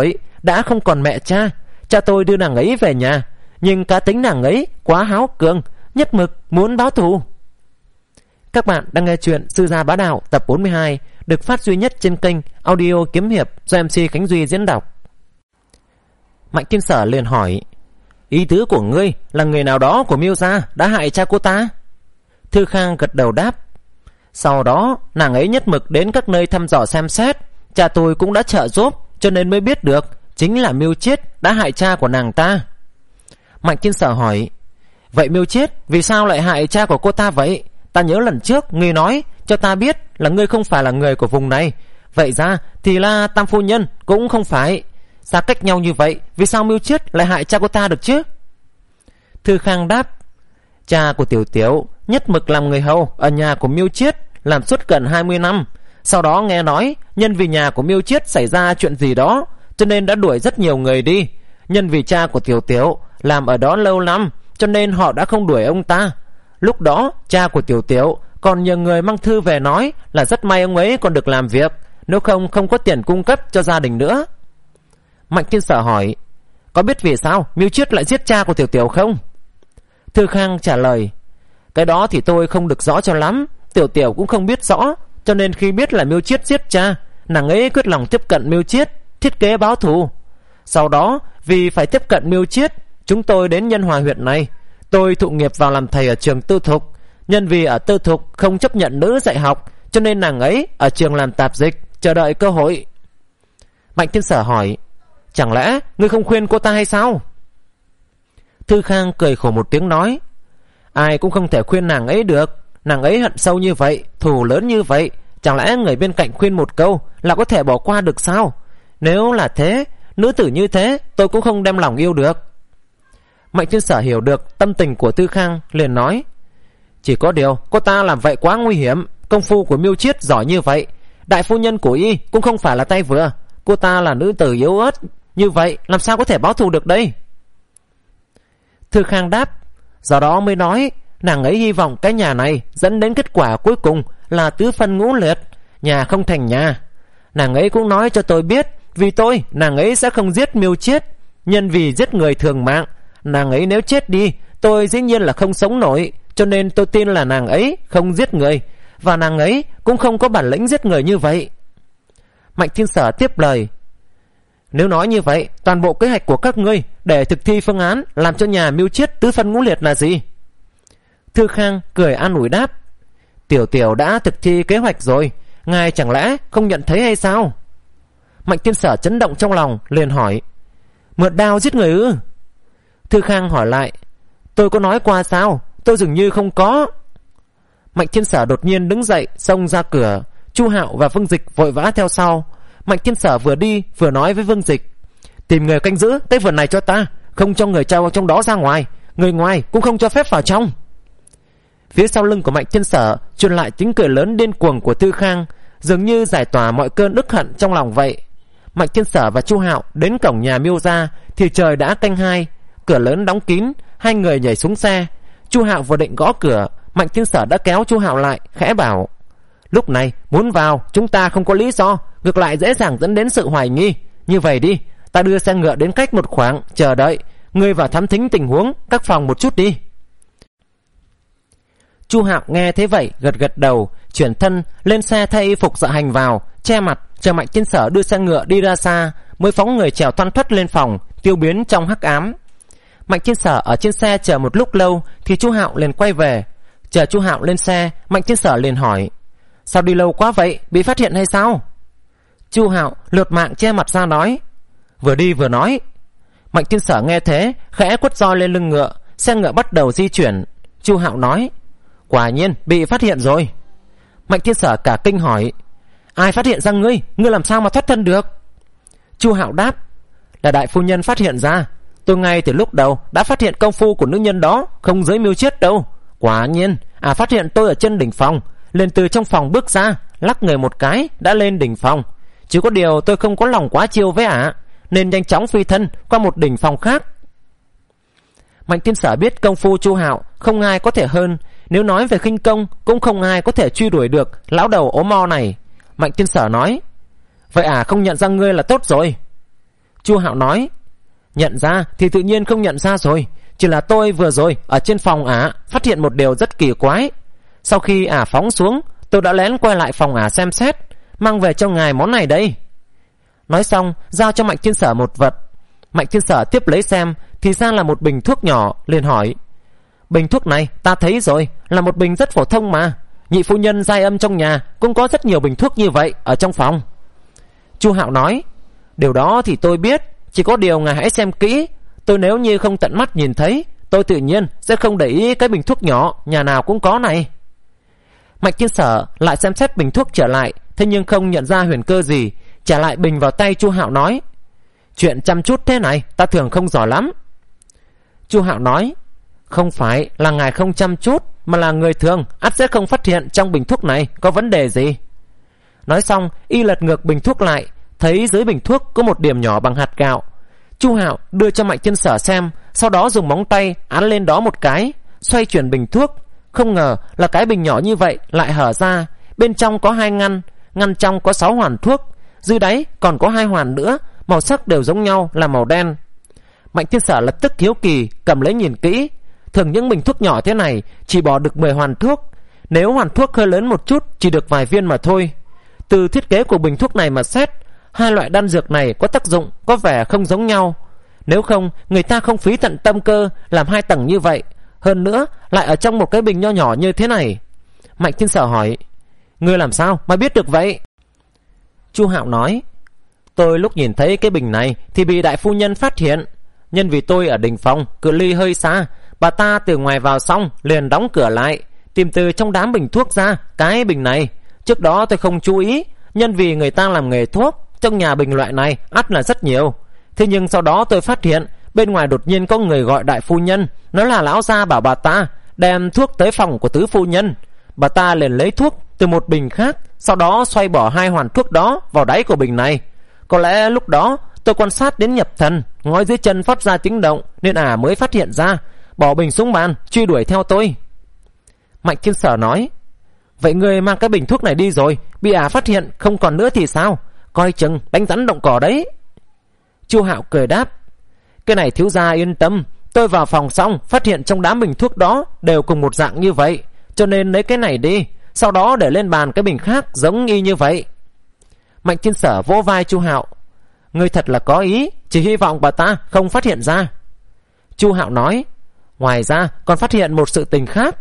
đã không còn mẹ cha. Cha tôi đưa nàng ấy về nhà, nhưng cá tính nàng ấy quá háo cường, nhất mực muốn báo thù. Các bạn đang nghe chuyện Sư Gia Bá Đạo tập bốn mươi hai, được phát duy nhất trên kênh Audio Kiếm Hiệp do em xê Khánh Duy diễn đọc. Mạnh Thiên Sở liền hỏi: ý tứ của ngươi là người nào đó của Miêu gia đã hại cha cô ta? Thư Khang gật đầu đáp: sau đó nàng ấy nhất mực đến các nơi thăm dò xem xét, cha tôi cũng đã trợ giúp, cho nên mới biết được chính là Miêu Chiết đã hại cha của nàng ta. Mạnh Thiên Sở hỏi: vậy Miêu Chiết vì sao lại hại cha của cô ta vậy? Ta nhớ lần trước ngươi nói cho ta biết là ngươi không phải là người của vùng này, vậy ra thì là Tam phu nhân cũng không phải. Xa cách nhau như vậy, vì sao Miêu Chiết lại hại cha cô ta được chứ? Thư Khang đáp: cha của Tiểu Tiểu nhất mực làm người hầu ở nhà của Miêu Chiết, làm suốt gần hai mươi năm. Sau đó nghe nói nhân vì nhà của Miêu Chiết xảy ra chuyện gì đó, cho nên đã đuổi rất nhiều người đi. Nhân vì cha của Tiểu Tiểu làm ở đó lâu năm, cho nên họ đã không đuổi ông ta. Lúc đó cha của Tiểu Tiểu còn nhờ người mang thư về nói là rất may ông ấy còn được làm việc, nếu không không có tiền cung cấp cho gia đình nữa. Mạnh Thiên Sở hỏi: có biết vì sao Miêu Chiết lại giết cha của Tiểu Tiểu không? Thư Khang trả lời: cái đó thì tôi không được rõ cho lắm, Tiểu Tiểu cũng không biết rõ, cho nên khi biết là Miêu Chiết giết cha, nàng ấy quyết lòng tiếp cận Miêu Chiết, thiết kế báo thù. Sau đó vì phải tiếp cận Miêu Chiết, chúng tôi đến Nhân Hòa huyện này. Tôi thụ nghiệp vào làm thầy ở trường tư thục. Nhân vì ở tư thục không chấp nhận nữ dạy học, cho nên nàng ấy ở trường làm tạp dịch, chờ đợi cơ hội. Mạnh Thiên Sở hỏi: chẳng lẽ ngươi không khuyên cô ta hay sao? Thư Khang cười khổ một tiếng nói: ai cũng không thể khuyên nàng ấy được. Nàng ấy hận sâu như vậy, thù lớn như vậy, chẳng lẽ người bên cạnh khuyên một câu là có thể bỏ qua được sao? Nếu là thế, nữ tử như thế tôi cũng không đem lòng yêu được. Mạnh Thiên Sở hiểu được tâm tình của Thư Khang, liền nói: chỉ có điều cô ta làm vậy quá nguy hiểm. Công phu của Miêu Chiết giỏi như vậy, đại phu nhân của y cũng không phải là tay vừa. Cô ta là nữ tử yếu ớt như vậy, làm sao có thể báo thù được đây? Thư Khang đáp: do đó mới nói nàng ấy hy vọng cái nhà này dẫn đến kết quả cuối cùng là tứ phân ngũ liệt, nhà không thành nhà. Nàng ấy cũng nói cho tôi biết, vì tôi nàng ấy sẽ không giết Miêu Chiết. Nhân vì giết người thường mạng, nàng ấy nếu chết đi, tôi dĩ nhiên là không sống nổi, cho nên tôi tin là nàng ấy không giết người, và nàng ấy cũng không có bản lĩnh giết người như vậy. Mạnh Thiên Sở tiếp lời: nếu nói như vậy, toàn bộ kế hoạch của các ngươi để thực thi phương án làm cho nhà Miêu Chiết tứ phân ngũ liệt là gì? Thư Khang cười an ủi đáp: Tiểu Tiểu đã thực thi kế hoạch rồi, ngài chẳng lẽ không nhận thấy hay sao? Mạnh Thiên Sở chấn động trong lòng, liền hỏi: mượn đao giết người ư? Thư Khang hỏi lại: tôi có nói qua sao? Tôi dường như không có. Mạnh Thiên Sở đột nhiên đứng dậy xông ra cửa. Chu Hạo và Vương Dịch vội vã theo sau. Mạnh Thiên Sở vừa đi vừa nói với Vương Dịch: tìm người canh giữ cái vườn này cho ta, không cho người trao trong đó ra ngoài, người ngoài cũng không cho phép vào trong. Phía sau lưng của Mạnh Thiên Sở truyền lại tiếng cười lớn điên cuồng của Thư Khang, dường như giải tỏa mọi cơn ức hận trong lòng vậy. Mạnh Thiên Sở và Chu Hạo đến cổng nhà Miêu gia thì trời đã canh hai, cửa lớn đóng kín. Hai người nhảy xuống xe. Chu Hạo vừa định gõ cửa, Mạnh Thiên Sở đã kéo Chu Hạo lại, khẽ bảo: lúc này muốn vào chúng ta không có lý do, ngược lại dễ dàng dẫn đến sự hoài nghi. Như vậy đi, ta đưa xe ngựa đến cách một khoảng chờ đợi, ngươi vào thám thính tình huống các phòng một chút đi. Chu Hạo nghe thế vậy gật gật đầu, chuyển thân lên xe thay y phục dạ hành vào, che mặt chờ Mạnh Thiên Sở đưa xe ngựa đi ra xa, mới phóng người trèo thoăn thoắt lên phòng, tiêu biến trong hắc ám. Mạnh Thiên Sở ở trên xe chờ một lúc lâu thì Chu Hạo liền quay về. Chờ Chu Hạo lên xe, Mạnh Thiên Sở liền hỏi: sao đi lâu quá vậy, bị phát hiện hay sao? Chu Hạo lượt mạng che mặt ra nói: vừa đi vừa nói. Mạnh Thiên Sở nghe thế khẽ quất roi lên lưng ngựa, xe ngựa bắt đầu di chuyển. Chu Hạo nói: quả nhiên bị phát hiện rồi. Mạnh Thiên Sở cả kinh hỏi: ai phát hiện ra ngươi, ngươi làm sao mà thoát thân được? Chu Hạo đáp: là đại phu nhân phát hiện ra. Tôi ngay từ lúc đầu đã phát hiện công phu của nữ nhân đó không dưới Miêu Chiết đâu. Quả nhiên à phát hiện tôi ở chân đỉnh phòng, liền từ trong phòng bước ra, lắc người một cái đã lên đỉnh phòng. Chỉ có điều tôi không có lòng quá chiêu với ả, nên nhanh chóng phi thân qua một đỉnh phòng khác. Mạnh Thiên Sở biết công phu Chu Hạo không ai có thể hơn, nếu nói về khinh công cũng không ai có thể truy đuổi được lão đầu ốm mo này. Mạnh Thiên Sở nói: vậy à không nhận ra ngươi là tốt rồi. Chu Hạo nói: Nhận ra thì tự nhiên không nhận ra rồi, chỉ là tôi vừa rồi ở trên phòng ả phát hiện một điều rất kỳ quái. Sau khi ả phóng xuống, tôi đã lén quay lại phòng ả xem xét, mang về cho ngài món này đây. Nói xong giao cho Mạnh Thiên Sở một vật. Mạnh Thiên Sở tiếp lấy xem, thì ra là một bình thuốc nhỏ, liền hỏi: Bình thuốc này ta thấy rồi, là một bình rất phổ thông mà. Nhị phu nhân Giai Âm trong nhà cũng có rất nhiều bình thuốc như vậy ở trong phòng. Chu Hạo nói: Điều đó thì tôi biết, chỉ có điều ngài hãy xem kỹ. Tôi nếu như không tận mắt nhìn thấy, tôi tự nhiên sẽ không để ý cái bình thuốc nhỏ nhà nào cũng có này. Mạnh Thiên Sở lại xem xét bình thuốc trở lại, thế nhưng không nhận ra huyền cơ gì, trả lại bình vào tay Chu Hạo nói: Chuyện chăm chút thế này ta thường không giỏi lắm. Chu Hạo nói: Không phải là ngài không chăm chút, mà là người thường ắt sẽ không phát hiện trong bình thuốc này có vấn đề gì. Nói xong y lật ngược bình thuốc lại, thấy dưới bình thuốc có một điểm nhỏ bằng hạt gạo. Chu Hạo đưa cho Mạnh Thiên Sở xem, sau đó dùng móng tay án lên đó một cái, xoay chuyển bình thuốc. Không ngờ là cái bình nhỏ như vậy lại hở ra, bên trong có hai ngăn, ngăn trong có sáu hoàn thuốc, dưới đáy còn có hai hoàn nữa, màu sắc đều giống nhau là màu đen. Mạnh Thiên Sở lập tức hiếu kỳ cầm lấy nhìn kỹ. Thường những bình thuốc nhỏ thế này chỉ bỏ được mười hoàn thuốc, nếu hoàn thuốc hơi lớn một chút chỉ được vài viên mà thôi. Từ thiết kế của bình thuốc này mà xét, hai loại đan dược này có tác dụng có vẻ không giống nhau. Nếu không người ta không phí tận tâm cơ làm hai tầng như vậy, hơn nữa lại ở trong một cái bình nho nhỏ như thế này. Mạnh Thiên Sở hỏi: Ngươi làm sao mà biết được vậy? Chu Hạo nói: Tôi lúc nhìn thấy cái bình này thì bị đại phu nhân phát hiện. Nhân vì tôi ở đình phòng cự ly hơi xa, bà ta từ ngoài vào xong liền đóng cửa lại, tìm từ trong đám bình thuốc ra cái bình này. Trước đó tôi không chú ý, nhân vì người ta làm nghề thuốc, trong nhà bình loại này ắt là rất nhiều. Thế nhưng sau đó tôi phát hiện bên ngoài đột nhiên có người gọi đại phu nhân, nói là lão gia bảo bà ta đem thuốc tới phòng của tứ phu nhân. Bà ta liền lấy thuốc từ một bình khác, sau đó xoay bỏ hai hoàn thuốc đó vào đáy của bình này. Có lẽ lúc đó tôi quan sát đến nhập thần, ngói dưới chân phát ra tiếng động nên ả à mới phát hiện ra, bỏ bình xuống bàn truy đuổi theo tôi. Mạnh Thiên Sở nói: Vậy ngươi mang cái bình thuốc này đi rồi, bị ả à phát hiện không còn nữa thì sao? Coi chừng đánh rắn động cỏ đấy. Chu Hạo cười đáp: Cái này thiếu gia yên tâm, tôi vào phòng xong phát hiện trong đám bình thuốc đó đều cùng một dạng như vậy, cho nên lấy cái này đi, sau đó để lên bàn cái bình khác giống y như vậy. Mạnh Thiên Sở vỗ vai Chu Hạo: Ngươi thật là có ý, chỉ hy vọng bà ta không phát hiện ra. Chu Hạo nói: Ngoài ra còn phát hiện một sự tình khác.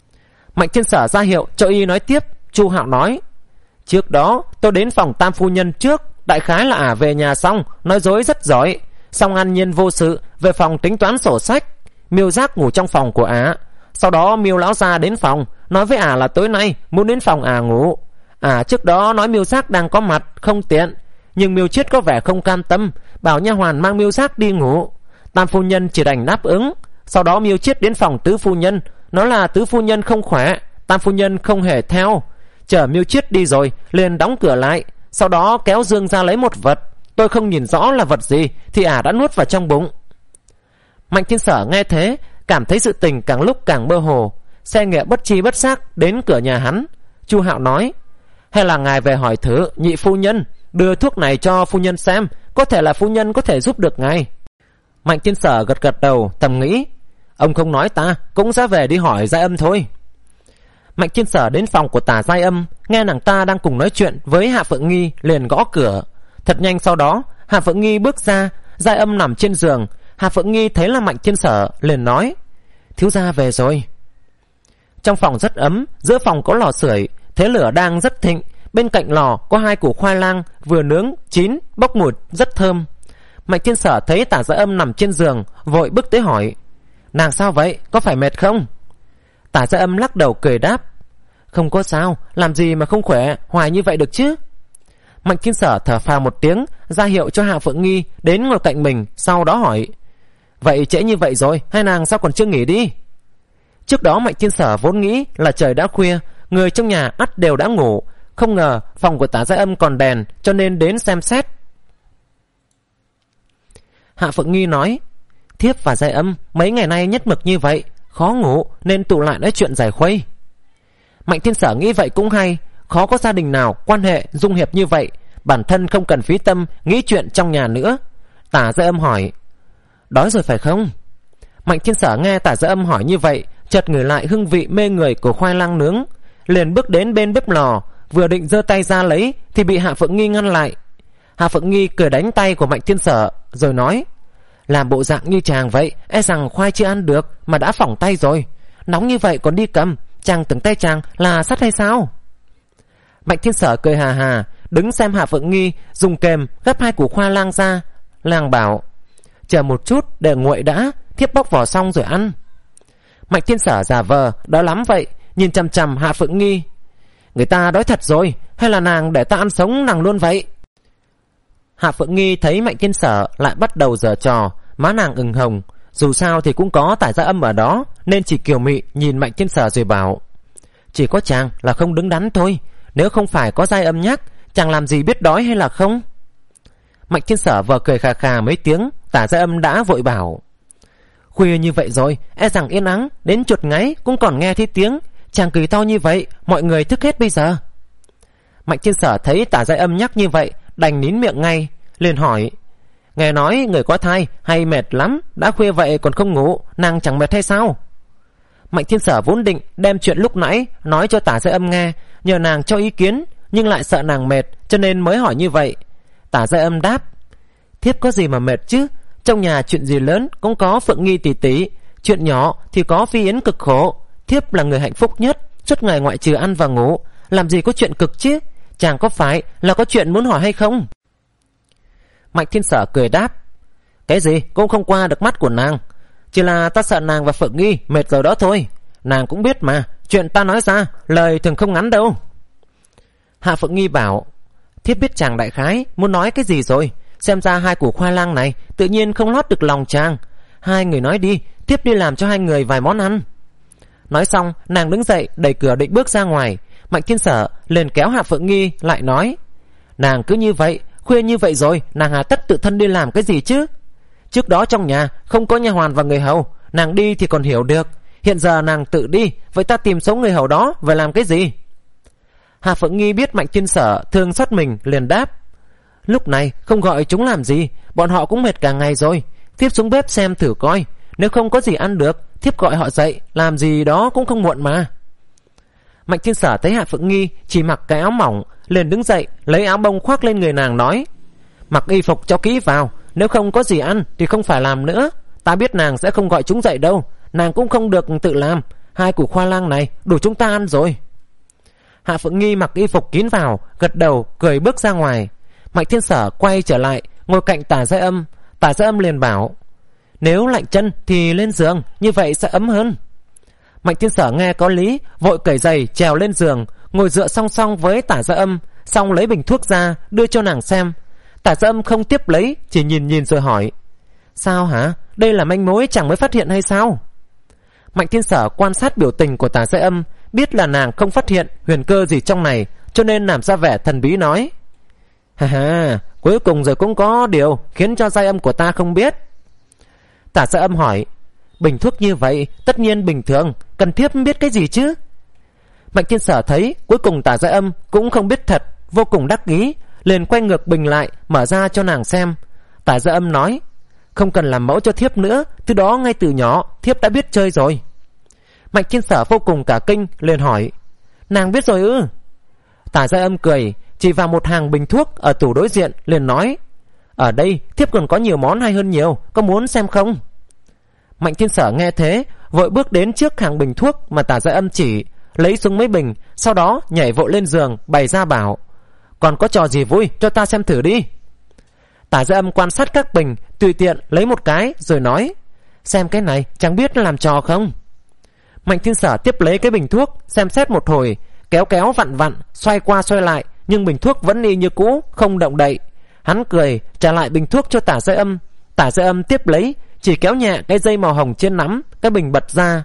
Mạnh Thiên Sở ra hiệu cho y nói tiếp. Chu Hạo nói: Trước đó tôi đến phòng tam phu nhân trước, đại khái là ả về nhà xong nói dối rất giỏi, xong an nhiên vô sự về phòng tính toán sổ sách. Miêu Giác ngủ trong phòng của ả. Sau đó Miêu lão gia đến phòng nói với ả là tối nay muốn đến phòng ả ngủ. Ả trước đó nói Miêu Giác đang có mặt không tiện, nhưng Miêu Chiết có vẻ không cam tâm, bảo nha hoàn mang Miêu Giác đi ngủ. Tam phu nhân chỉ đành đáp ứng. Sau đó Miêu Chiết đến phòng tứ phu nhân, nói là tứ phu nhân không khỏe. Tam phu nhân không hề theo, chở Miêu Chiết đi rồi liền đóng cửa lại. Sau đó kéo Dương ra lấy một vật, tôi không nhìn rõ là vật gì thì ả đã nuốt vào trong bụng. Mạnh Thiên Sở nghe thế cảm thấy sự tình càng lúc càng mơ hồ, xe ngựa bất chi bất giác đến cửa nhà hắn. Chu Hạo nói: Hay là ngài về hỏi thử nhị phu nhân, đưa thuốc này cho phu nhân xem, có thể là phu nhân có thể giúp được ngài. Mạnh Thiên Sở gật gật đầu, thầm nghĩ: Ông không nói ta cũng sẽ về đi hỏi Giai Âm thôi. Mạnh Thiên Sở đến phòng của Tả Giai Âm, nghe nàng ta đang cùng nói chuyện với Hạ Phượng Nghi, liền gõ cửa. Thật nhanh sau đó Hạ Phượng Nghi bước ra, Giai Âm nằm trên giường. Hạ Phượng Nghi thấy là Mạnh Thiên Sở liền nói: Thiếu gia về rồi. Trong phòng rất ấm, giữa phòng có lò sưởi, thế lửa đang rất thịnh. Bên cạnh lò có hai củ khoai lang vừa nướng chín, bốc mùi rất thơm. Mạnh Thiên Sở thấy Tả Giai Âm nằm trên giường, vội bước tới hỏi: Nàng sao vậy, có phải mệt không? Tả Giai Âm lắc đầu cười đáp: Không có sao, làm gì mà không khỏe hoài như vậy được chứ. Mạnh Thiên Sở thở phào một tiếng, ra hiệu cho Hạ Phượng Nghi đến ngồi cạnh mình, sau đó hỏi: Vậy trễ như vậy rồi, hai nàng sao còn chưa nghỉ đi? Trước đó Mạnh Thiên Sở vốn nghĩ là trời đã khuya, người trong nhà ắt đều đã ngủ, không ngờ phòng của Tả Giai Âm còn đèn, cho nên đến xem xét. Hạ Phượng Nghi nói: Thiếp và Giai Âm mấy ngày nay nhất mực như vậy, khó ngủ nên tụ lại nói chuyện giải khuây. Mạnh Thiên Sở nghĩ vậy cũng hay, khó có gia đình nào quan hệ dung hiệp như vậy, bản thân không cần phí tâm nghĩ chuyện trong nhà nữa. Tả Gia Âm hỏi: Đói rồi phải không? Mạnh Thiên Sở nghe Tả Gia Âm hỏi như vậy, chợt ngửi lại hương vị mê người của khoai lang nướng, liền bước đến bên bếp lò, vừa định giơ tay ra lấy thì bị Hạ Phượng Nghi ngăn lại. Hạ Phượng Nghi cười đánh tay của Mạnh Thiên Sở rồi nói: Làm bộ dạng như chàng vậy, e rằng khoai chưa ăn được mà đã phỏng tay rồi. Nóng như vậy còn đi cầm, chàng tưởng tay chàng là sắt hay sao? Mạnh Thiên Sở cười hà hà, đứng xem Hạ Phượng Nghi dùng kềm gấp hai củ khoai lang ra, làng bảo: Chờ một chút để nguội đã, thiếp bóc vỏ xong rồi ăn. Mạnh Thiên Sở giả vờ đói lắm vậy, nhìn chằm chằm Hạ Phượng Nghi: Người ta đói thật rồi, hay là nàng để ta ăn sống nàng luôn vậy? Hạ Phượng Nghi thấy Mạnh Thiên Sở lại bắt đầu giở trò, má nàng ửng hồng. Dù sao thì cũng có Tả Gia Âm ở đó, nên chỉ kiều mị nhìn Mạnh Thiên Sở rồi bảo: Chỉ có chàng là không đứng đắn thôi, nếu không phải có Giai Âm nhắc, chàng làm gì biết đói hay là không? Mạnh Thiên Sở vừa cười khà khà mấy tiếng, Tả Gia Âm đã vội bảo: Khuya như vậy rồi, e rằng yên ắng, đến chuột ngáy cũng còn nghe thấy tiếng. Chàng cười to như vậy, mọi người thức hết bây giờ. Mạnh Thiên Sở thấy Tả Gia Âm nhắc như vậy, đành nín miệng ngay, liền hỏi: Nghe nói người có thai hay mệt lắm, đã khuya vậy còn không ngủ, nàng chẳng mệt hay sao? Mạnh Thiên Sở vốn định đem chuyện lúc nãy nói cho Tả Gia Âm nghe, nhờ nàng cho ý kiến, nhưng lại sợ nàng mệt, cho nên mới hỏi như vậy. Tả Gia Âm đáp: Thiếp có gì mà mệt chứ, trong nhà chuyện gì lớn cũng có Phượng Nghi tỷ tỷ, chuyện nhỏ thì có Phi Yến cực khổ. Thiếp là người hạnh phúc nhất, suốt ngày ngoại trừ ăn và ngủ, làm gì có chuyện cực chứ? Chàng có phải là có chuyện muốn hỏi hay không? Mạnh Thiên Sở cười đáp: Cái gì cũng không qua được mắt của nàng, chỉ là ta sợ nàng và Phượng Nghi mệt rồi đó thôi. Nàng cũng biết mà, chuyện ta nói ra lời thường không ngắn đâu. Hạ Phượng Nghi bảo: Thiếp biết chàng đại khái muốn nói cái gì rồi, xem ra hai củ khoai lang này tự nhiên không lót được lòng chàng. Hai người nói đi, thiếp đi làm cho hai người vài món ăn. Nói xong nàng đứng dậy đẩy cửa định bước ra ngoài. Mạnh Thiên Sở liền kéo Hạ Phượng Nghi lại nói: Nàng cứ như vậy, khuya như vậy rồi, nàng hà tất tự thân đi làm cái gì chứ? Trước đó trong nhà không có nha hoàn và người hầu, nàng đi thì còn hiểu được. Hiện giờ nàng tự đi, vậy ta tìm số người hầu đó về làm cái gì? Hạ Phượng Nghi biết Mạnh Thiên Sở thương xót mình, liền đáp: Lúc này không gọi chúng làm gì, bọn họ cũng mệt cả ngày rồi. Thiếp xuống bếp xem thử coi, nếu không có gì ăn được, thiếp gọi họ dậy, làm gì đó cũng không muộn mà. Mạnh Thiên Sở thấy Hạ Phượng Nghi chỉ mặc cái áo mỏng, liền đứng dậy lấy áo bông khoác lên người nàng nói: Mặc y phục cho kỹ vào, nếu không có gì ăn thì không phải làm nữa. Ta biết nàng sẽ không gọi chúng dậy đâu, nàng cũng không được tự làm. Hai củ khoai lang này đủ chúng ta ăn rồi. Hạ Phượng Nghi mặc y phục kín vào, gật đầu cười bước ra ngoài. Mạnh Thiên Sở quay trở lại ngồi cạnh Tả Gia Âm. Tả Gia Âm liền bảo: Nếu lạnh chân thì lên giường, như vậy sẽ ấm hơn. Mạnh Thiên Sở nghe có lý, vội cởi giày trèo lên giường, ngồi dựa song song với Tả Gia Âm, xong lấy bình thuốc ra đưa cho nàng xem. Tả Gia Âm không tiếp lấy, chỉ nhìn nhìn rồi hỏi: Sao hả? Đây là manh mối chẳng mới phát hiện hay sao? Mạnh Thiên Sở quan sát biểu tình của Tả Gia Âm, biết là nàng không phát hiện huyền cơ gì trong này, cho nên làm ra vẻ thần bí nói: Ha ha, cuối cùng rồi cũng có điều khiến cho Giai Âm của ta không biết. Tả Gia Âm hỏi: Bình thuốc như vậy tất nhiên bình thường, cần thiếp biết cái gì chứ? Mạnh Thiên Sở thấy cuối cùng Tả Gia Âm cũng không biết thật, vô cùng đắc ý, liền quay ngược bình lại mở ra cho nàng xem. Tả Gia Âm nói: Không cần làm mẫu cho thiếp nữa, từ đó ngay từ nhỏ thiếp đã biết chơi rồi. Mạnh Thiên Sở vô cùng cả kinh, liền hỏi: Nàng biết rồi ư? Tả Gia Âm cười, chỉ vào một hàng bình thuốc ở tủ đối diện, liền nói: Ở đây thiếp còn có nhiều món hay hơn nhiều, có muốn xem không? Mạnh Thiên Sở nghe thế, vội bước đến trước hàng bình thuốc mà Tả Gia Âm chỉ, lấy xuống mấy bình, sau đó nhảy vội lên giường bày ra bảo: Còn có trò gì vui cho ta xem thử đi. Tả Gia Âm quan sát các bình, tùy tiện lấy một cái rồi nói: Xem cái này chẳng biết làm trò không? Mạnh Thiên Sở tiếp lấy cái bình thuốc, xem xét một hồi, kéo kéo vặn vặn, xoay qua xoay lại, nhưng bình thuốc vẫn y như cũ, không động đậy. Hắn cười trả lại bình thuốc cho Tả Gia Âm. Tả Gia Âm tiếp lấy, chỉ kéo nhẹ cái dây màu hồng trên nắm, cái bình bật ra.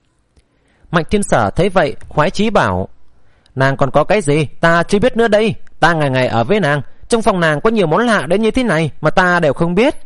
Mạnh Thiên Sở thấy vậy khoái chí bảo: Nàng còn có cái gì ta chưa biết nữa đây. Ta ngày ngày ở với nàng, trong phòng nàng có nhiều món lạ đến như thế này mà ta đều không biết.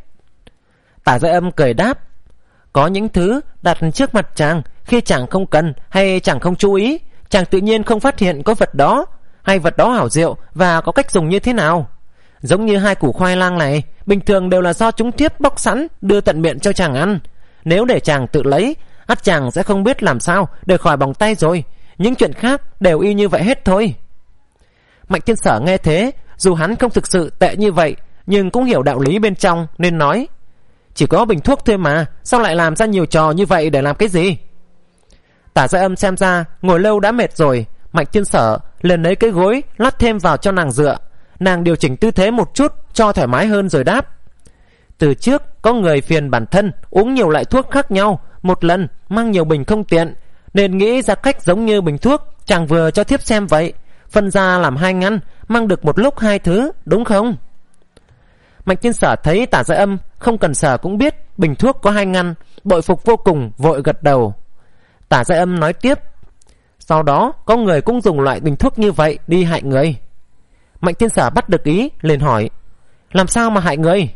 Tả Gia Âm cười đáp: Có những thứ đặt trước mặt chàng, khi chàng không cần hay chàng không chú ý, chàng tự nhiên không phát hiện có vật đó, hay vật đó hảo diệu và có cách dùng như thế nào. Giống như hai củ khoai lang này, bình thường đều là do chúng thiếp bóc sẵn đưa tận miệng cho chàng ăn. Nếu để chàng tự lấy, ắt chàng sẽ không biết làm sao để khỏi bỏng tay rồi. Những chuyện khác đều y như vậy hết thôi. Mạnh Thiên Sở nghe thế, dù hắn không thực sự tệ như vậy, nhưng cũng hiểu đạo lý bên trong nên nói: chỉ có bình thuốc thôi mà, sao lại làm ra nhiều trò như vậy để làm cái gì? Tả Gia Âm xem ra ngồi lâu đã mệt rồi. Mạnh Thiên Sở liền lấy cái gối lót thêm vào cho nàng dựa. Nàng điều chỉnh tư thế một chút cho thoải mái hơn rồi đáp: từ trước có người phiền bản thân uống nhiều loại thuốc khác nhau, một lần mang nhiều bình không tiện, nên nghĩ ra cách giống như bình thuốc chàng vừa cho thiếp xem vậy, phân ra làm hai ngăn, mang được một lúc hai thứ, đúng không? Mạnh Thiên Sở thấy Tả Gia Âm không cần sở cũng biết bình thuốc có hai ngăn, bội phục vô cùng, vội gật đầu. Tả Gia Âm nói tiếp: sau đó có người cũng dùng loại bình thuốc như vậy đi hại người. Mạnh Thiên Sở bắt được ý, liền hỏi: làm sao mà hại người?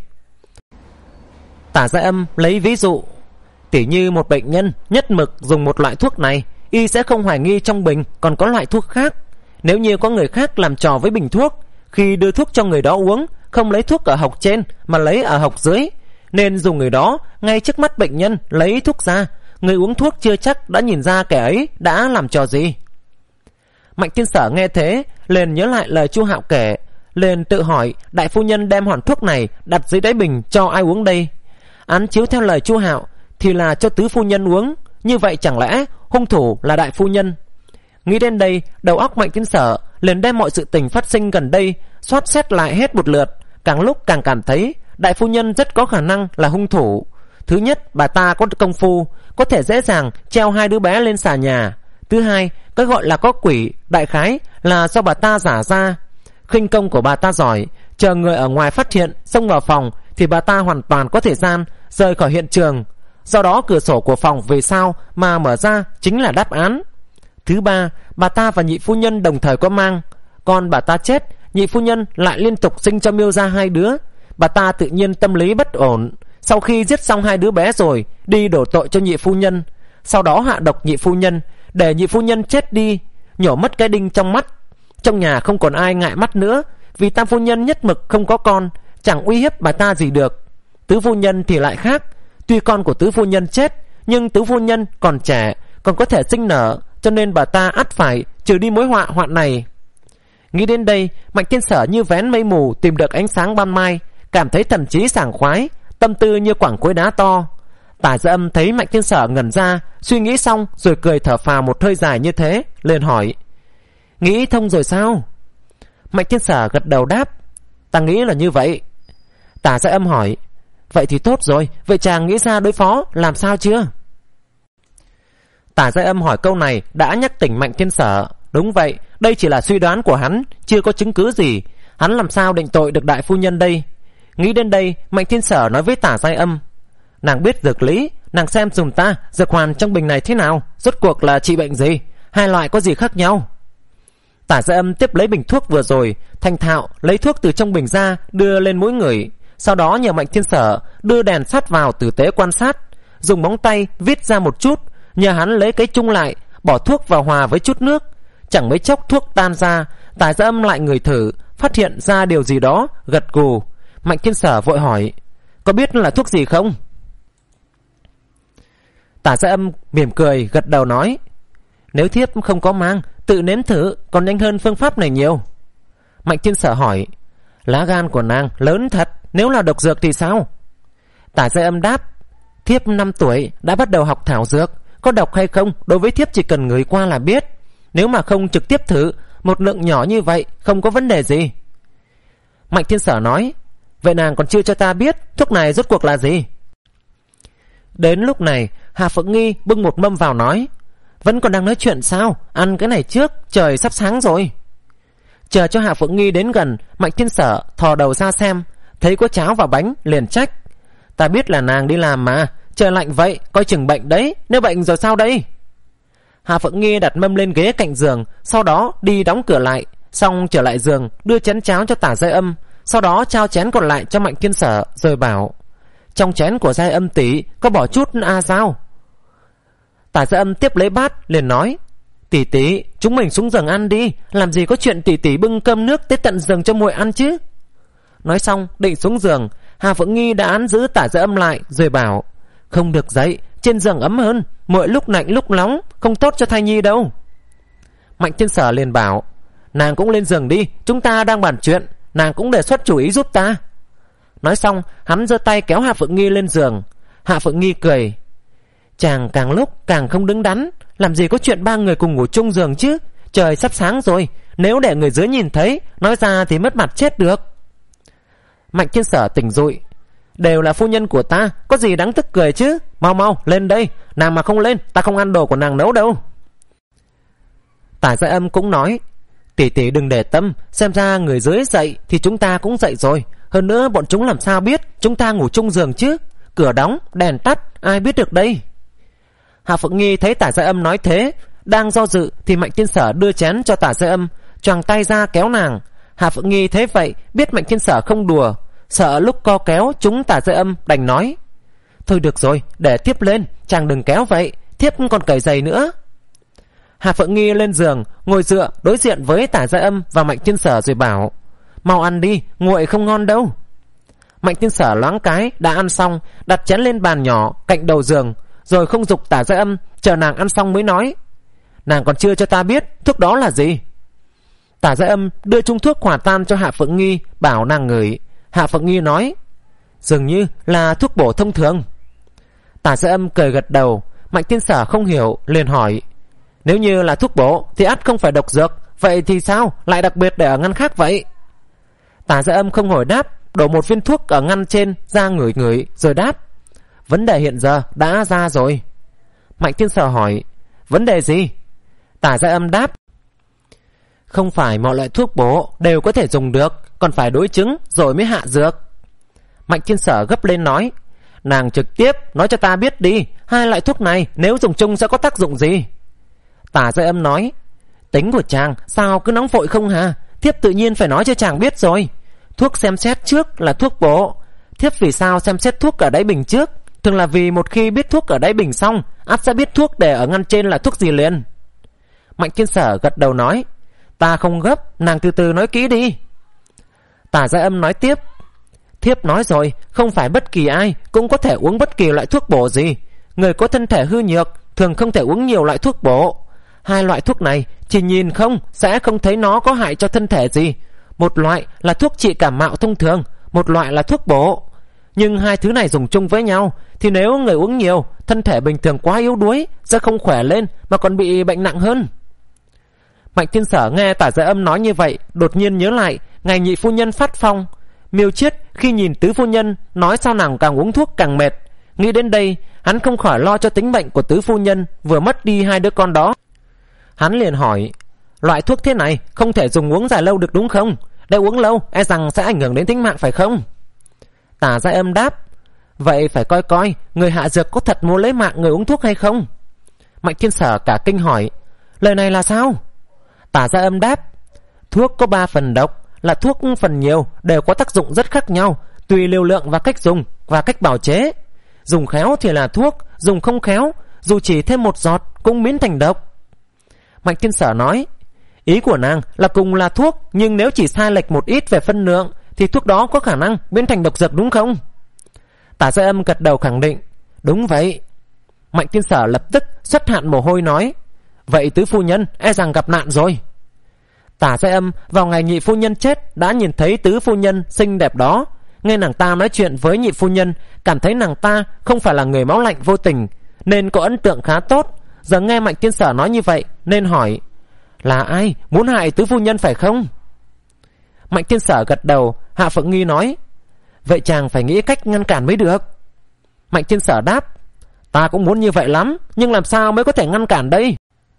Tả Gia Âm lấy ví dụ: tỉ như một bệnh nhân nhất mực dùng một loại thuốc này, y sẽ không hoài nghi trong bình còn có loại thuốc khác. Nếu như có người khác làm trò với bình thuốc, khi đưa thuốc cho người đó uống, không lấy thuốc ở hộc trên mà lấy ở hộc dưới, nên dùng người đó ngay trước mắt bệnh nhân lấy thuốc ra, người uống thuốc chưa chắc đã nhìn ra kẻ ấy đã làm trò gì. Mạnh Thiên Sở nghe thế liền nhớ lại lời Chu Hạo kể, liền tự hỏi đại phu nhân đem hòn thuốc này đặt dưới đáy bình cho ai uống đây? Án chiếu theo lời Chu Hạo thì là cho tứ phu nhân uống, như vậy chẳng lẽ hung thủ là đại phu nhân? Nghĩ đến đây, đầu óc Mạnh Thiên Sở liền đem mọi sự tình phát sinh gần đây soát xét lại hết một lượt, càng lúc càng cảm thấy đại phu nhân rất có khả năng là hung thủ. Thứ nhất, bà ta có công phu, có thể dễ dàng treo hai đứa bé lên xà nhà. Thứ hai, cái gọi là có quỷ, đại khái là do bà ta giả ra. Khinh công của bà ta giỏi, chờ người ở ngoài phát hiện xông vào phòng thì bà ta hoàn toàn có thời gian rời khỏi hiện trường. Do đó cửa sổ của phòng vì sao mà mở ra chính là đáp án. Thứ ba, bà ta và nhị phu nhân đồng thời có mang. Còn bà ta chết, nhị phu nhân lại liên tục sinh cho Miêu ra hai đứa. Bà ta tự nhiên tâm lý bất ổn, sau khi giết xong hai đứa bé rồi đi đổ tội cho nhị phu nhân, sau đó hạ độc nhị phu nhân, để nhị phu nhân chết đi, nhổ mất cái đinh trong mắt. Trong nhà không còn ai ngại mắt nữa, vì tam phu nhân nhất mực không có con, chẳng uy hiếp bà ta gì được. Tứ phu nhân thì lại khác, tuy con của tứ phu nhân chết, nhưng tứ phu nhân còn trẻ, còn có thể sinh nở, cho nên bà ta ắt phải trừ đi mối họa hoạn này. Nghĩ đến đây, Mạnh Thiên Sở như vén mây mù tìm được ánh sáng ban mai, cảm thấy thần trí sảng khoái, tâm tư như quảng khối đá to. Tả Gia Âm thấy Mạnh Thiên Sở ngẩn ra, suy nghĩ xong rồi cười thở phào một hơi dài như thế, liền hỏi: nghĩ thông rồi sao? Mạnh Thiên Sở gật đầu đáp: ta nghĩ là như vậy. Tả Gia Âm hỏi: vậy thì tốt rồi, vậy chàng nghĩ ra đối phó làm sao chưa? Tả Gia Âm hỏi câu này đã nhắc tỉnh Mạnh Thiên Sở. Đúng vậy, đây chỉ là suy đoán của hắn, chưa có chứng cứ gì. Hắn làm sao định tội được đại phu nhân đây? Nghĩ đến đây, Mạnh Thiên Sở nói với Tả Gia Âm: nàng biết dược lý, nàng xem dùm ta dược hoàn trong bình này thế nào, rốt cuộc là trị bệnh gì, hai loại có gì khác nhau? Tả Gia Âm tiếp lấy bình thuốc vừa rồi, thành thạo lấy thuốc từ trong bình ra đưa lên mũi người, sau đó nhờ Mạnh Thiên Sở đưa đèn sát vào tử tế quan sát, dùng móng tay viết ra một chút, nhờ hắn lấy cái chung lại, bỏ thuốc vào hòa với chút nước. Chẳng mấy chốc thuốc tan ra, Tả Gia Âm lại ngửi thử, phát hiện ra điều gì đó, gật gù. Mạnh Thiên Sở vội hỏi: có biết là thuốc gì không? Tả Gia Âm mỉm cười gật đầu nói: nếu thiếp không có mang, tự nếm thử còn nhanh hơn phương pháp này nhiều. Mạnh Thiên Sở hỏi: lá gan của nàng lớn thật, nếu là độc dược thì sao? Tả Gia Âm đáp: thiếp năm tuổi đã bắt đầu học thảo dược, có độc hay không đối với thiếp chỉ cần ngửi qua là biết. Nếu mà không trực tiếp thử, một lượng nhỏ như vậy không có vấn đề gì. Mạnh Thiên Sở nói: vậy nàng còn chưa cho ta biết thuốc này rốt cuộc là gì? Đến lúc này, Hà Phượng Nghi bưng một mâm vào nói: vẫn còn đang nói chuyện sao, ăn cái này trước, trời sắp sáng rồi. Chờ cho Hà Phượng Nghi đến gần, Mạnh Thiên Sở thò đầu ra xem, thấy có cháo và bánh liền trách: ta biết là nàng đi làm mà, trời lạnh vậy, coi chừng bệnh đấy, nếu bệnh rồi sao đây? Hà Phượng Nghi đặt mâm lên ghế cạnh giường, sau đó đi đóng cửa lại, xong trở lại giường đưa chén cháo cho Tả Gia Âm, sau đó trao chén còn lại cho Mạnh Thiên Sở rồi bảo: trong chén của Gia Âm tỷ có bỏ chút a sao? Tả Gia Âm tiếp lấy bát liền nói: tỷ tỷ, chúng mình xuống giường ăn đi, làm gì có chuyện tỷ tỷ bưng cơm nước tới tận giường cho muội ăn chứ? Nói xong định xuống giường, Hà Phượng Nghi đã án giữ Tả Gia Âm lại rồi bảo: Không được dậy, trên giường ấm hơn, mỗi lúc lạnh lúc nóng, không tốt cho thai nhi đâu. Mạnh Thiên Sở liền bảo: Nàng cũng lên giường đi, chúng ta đang bàn chuyện, nàng cũng đề xuất chủ ý giúp ta. Nói xong hắn giơ tay kéo Hạ Phượng Nghi lên giường. Hạ Phượng Nghi cười: Chàng càng lúc càng không đứng đắn, làm gì có chuyện ba người cùng ngủ chung giường chứ. Trời sắp sáng rồi, nếu để người dưới nhìn thấy, nói ra thì mất mặt chết được. Mạnh Thiên Sở tỉnh dụi: Đều là phu nhân của ta, có gì đáng tức cười chứ. Mau mau lên đây, nàng mà không lên ta không ăn đồ của nàng nấu đâu. Tả Gia Âm cũng nói: Tỷ tỷ đừng để tâm, xem ra người dưới dậy thì chúng ta cũng dậy rồi. Hơn nữa bọn chúng làm sao biết chúng ta ngủ chung giường chứ. Cửa đóng, đèn tắt, ai biết được đây. Hạ Phượng Nghi thấy Tả Gia Âm nói thế, đang do dự thì Mạnh Thiên Sở đưa chén cho Tả Gia Âm, choàng tay ra kéo nàng. Hạ Phượng Nghi thấy vậy biết Mạnh Thiên Sở không đùa, sợ lúc co kéo chúng Tả Gia Âm, đành nói: Thôi được rồi, để thiếp lên, chàng đừng kéo vậy, thiếp còn cởi giày nữa. Hạ Phượng Nghi lên giường ngồi dựa đối diện với Tả Gia Âm và Mạnh Thiên Sở rồi bảo: Mau ăn đi, nguội không ngon đâu. Mạnh Thiên Sở loáng cái đã ăn xong, đặt chén lên bàn nhỏ cạnh đầu giường, rồi không giục Tả Gia Âm, chờ nàng ăn xong mới nói: Nàng còn chưa cho ta biết thuốc đó là gì. Tả Gia Âm đưa chung thuốc hòa tan cho Hạ Phượng Nghi, bảo nàng ngửi. Hạ Phượng Nghi nói: Dường như là thuốc bổ thông thường. Tả Gia Âm cười gật đầu. Mạnh Thiên Sở không hiểu liền hỏi: Nếu như là thuốc bổ thì ắt không phải độc dược, vậy thì sao lại đặc biệt để ở ngăn khác vậy? Tả Gia Âm không hồi đáp, đổ một viên thuốc ở ngăn trên ra ngửi ngửi rồi đáp: Vấn đề hiện giờ đã ra rồi. Mạnh Thiên Sở hỏi: Vấn đề gì? Tả Gia Âm đáp: Không phải mọi loại thuốc bổ đều có thể dùng được, còn phải đối chứng rồi mới hạ dược. Mạnh Thiên Sở gấp lên nói: Nàng trực tiếp nói cho ta biết đi, hai loại thuốc này nếu dùng chung sẽ có tác dụng gì? Tả Gia Âm nói: Tính của chàng sao cứ nóng vội không hả? Thiếp tự nhiên phải nói cho chàng biết rồi. Thuốc xem xét trước là thuốc bổ. Thiếp vì sao xem xét thuốc ở đáy bình trước? Thường là vì một khi biết thuốc ở đáy bình xong, ắt sẽ biết thuốc để ở ngăn trên là thuốc gì liền. Mạnh Thiên Sở gật đầu nói: Ta không gấp, nàng từ từ nói kỹ đi. Tả Gia Âm nói tiếp: Thiếp nói rồi, không phải bất kỳ ai cũng có thể uống bất kỳ loại thuốc bổ gì. Người có thân thể hư nhược thường không thể uống nhiều loại thuốc bổ. Hai loại thuốc này chỉ nhìn không sẽ không thấy nó có hại cho thân thể gì. Một loại là thuốc trị cảm mạo thông thường, một loại là thuốc bổ. Nhưng hai thứ này dùng chung với nhau thì nếu người uống nhiều, thân thể bình thường quá yếu đuối sẽ không khỏe lên mà còn bị bệnh nặng hơn. Mạnh Thiên Sở nghe Tả Gia Âm nói như vậy, đột nhiên nhớ lại ngày nhị phu nhân phát phong. Miêu Chiết khi nhìn tứ phu nhân nói sao nàng càng uống thuốc càng mệt. Nghĩ đến đây hắn không khỏi lo cho tính mệnh của tứ phu nhân vừa mất đi hai đứa con đó. Hắn liền hỏi: Loại thuốc thế này không thể dùng uống dài lâu được đúng không? Để uống lâu e rằng sẽ ảnh hưởng đến tính mạng phải không? Tả Gia Âm đáp: Vậy phải coi coi người hạ dược có thật muốn lấy mạng người uống thuốc hay không. Mạnh Thiên Sở cả kinh hỏi: Lời này là sao? Tả Gia Âm đáp: Thuốc có ba phần độc, là thuốc phần nhiều đều có tác dụng rất khác nhau, tùy liều lượng và cách dùng và cách bào chế. Dùng khéo thì là thuốc, dùng không khéo, dù chỉ thêm một giọt cũng biến thành độc. Mạnh Thiên Sở nói: Ý của nàng là cùng là thuốc, nhưng nếu chỉ sai lệch một ít về phân lượng thì thuốc đó có khả năng biến thành độc dược đúng không? Tả Gia Âm gật đầu khẳng định: Đúng vậy. Mạnh Thiên Sở lập tức xuất hạn mồ hôi nói: Vậy tứ phu nhân e rằng gặp nạn rồi. Tả Gia Âm vào ngày nhị phu nhân chết đã nhìn thấy tứ phu nhân xinh đẹp đó. Nghe nàng ta nói chuyện với nhị phu nhân, cảm thấy nàng ta không phải là người máu lạnh vô tình, nên có ấn tượng khá tốt. Giờ nghe Mạnh Thiên Sở nói như vậy nên hỏi: Là ai muốn hại tứ phu nhân phải không? Mạnh Thiên Sở gật đầu. Hạ Phượng Nghi nói: Vậy chàng phải nghĩ cách ngăn cản mới được. Mạnh Thiên Sở đáp: Ta cũng muốn như vậy lắm, nhưng làm sao mới có thể ngăn cản đây?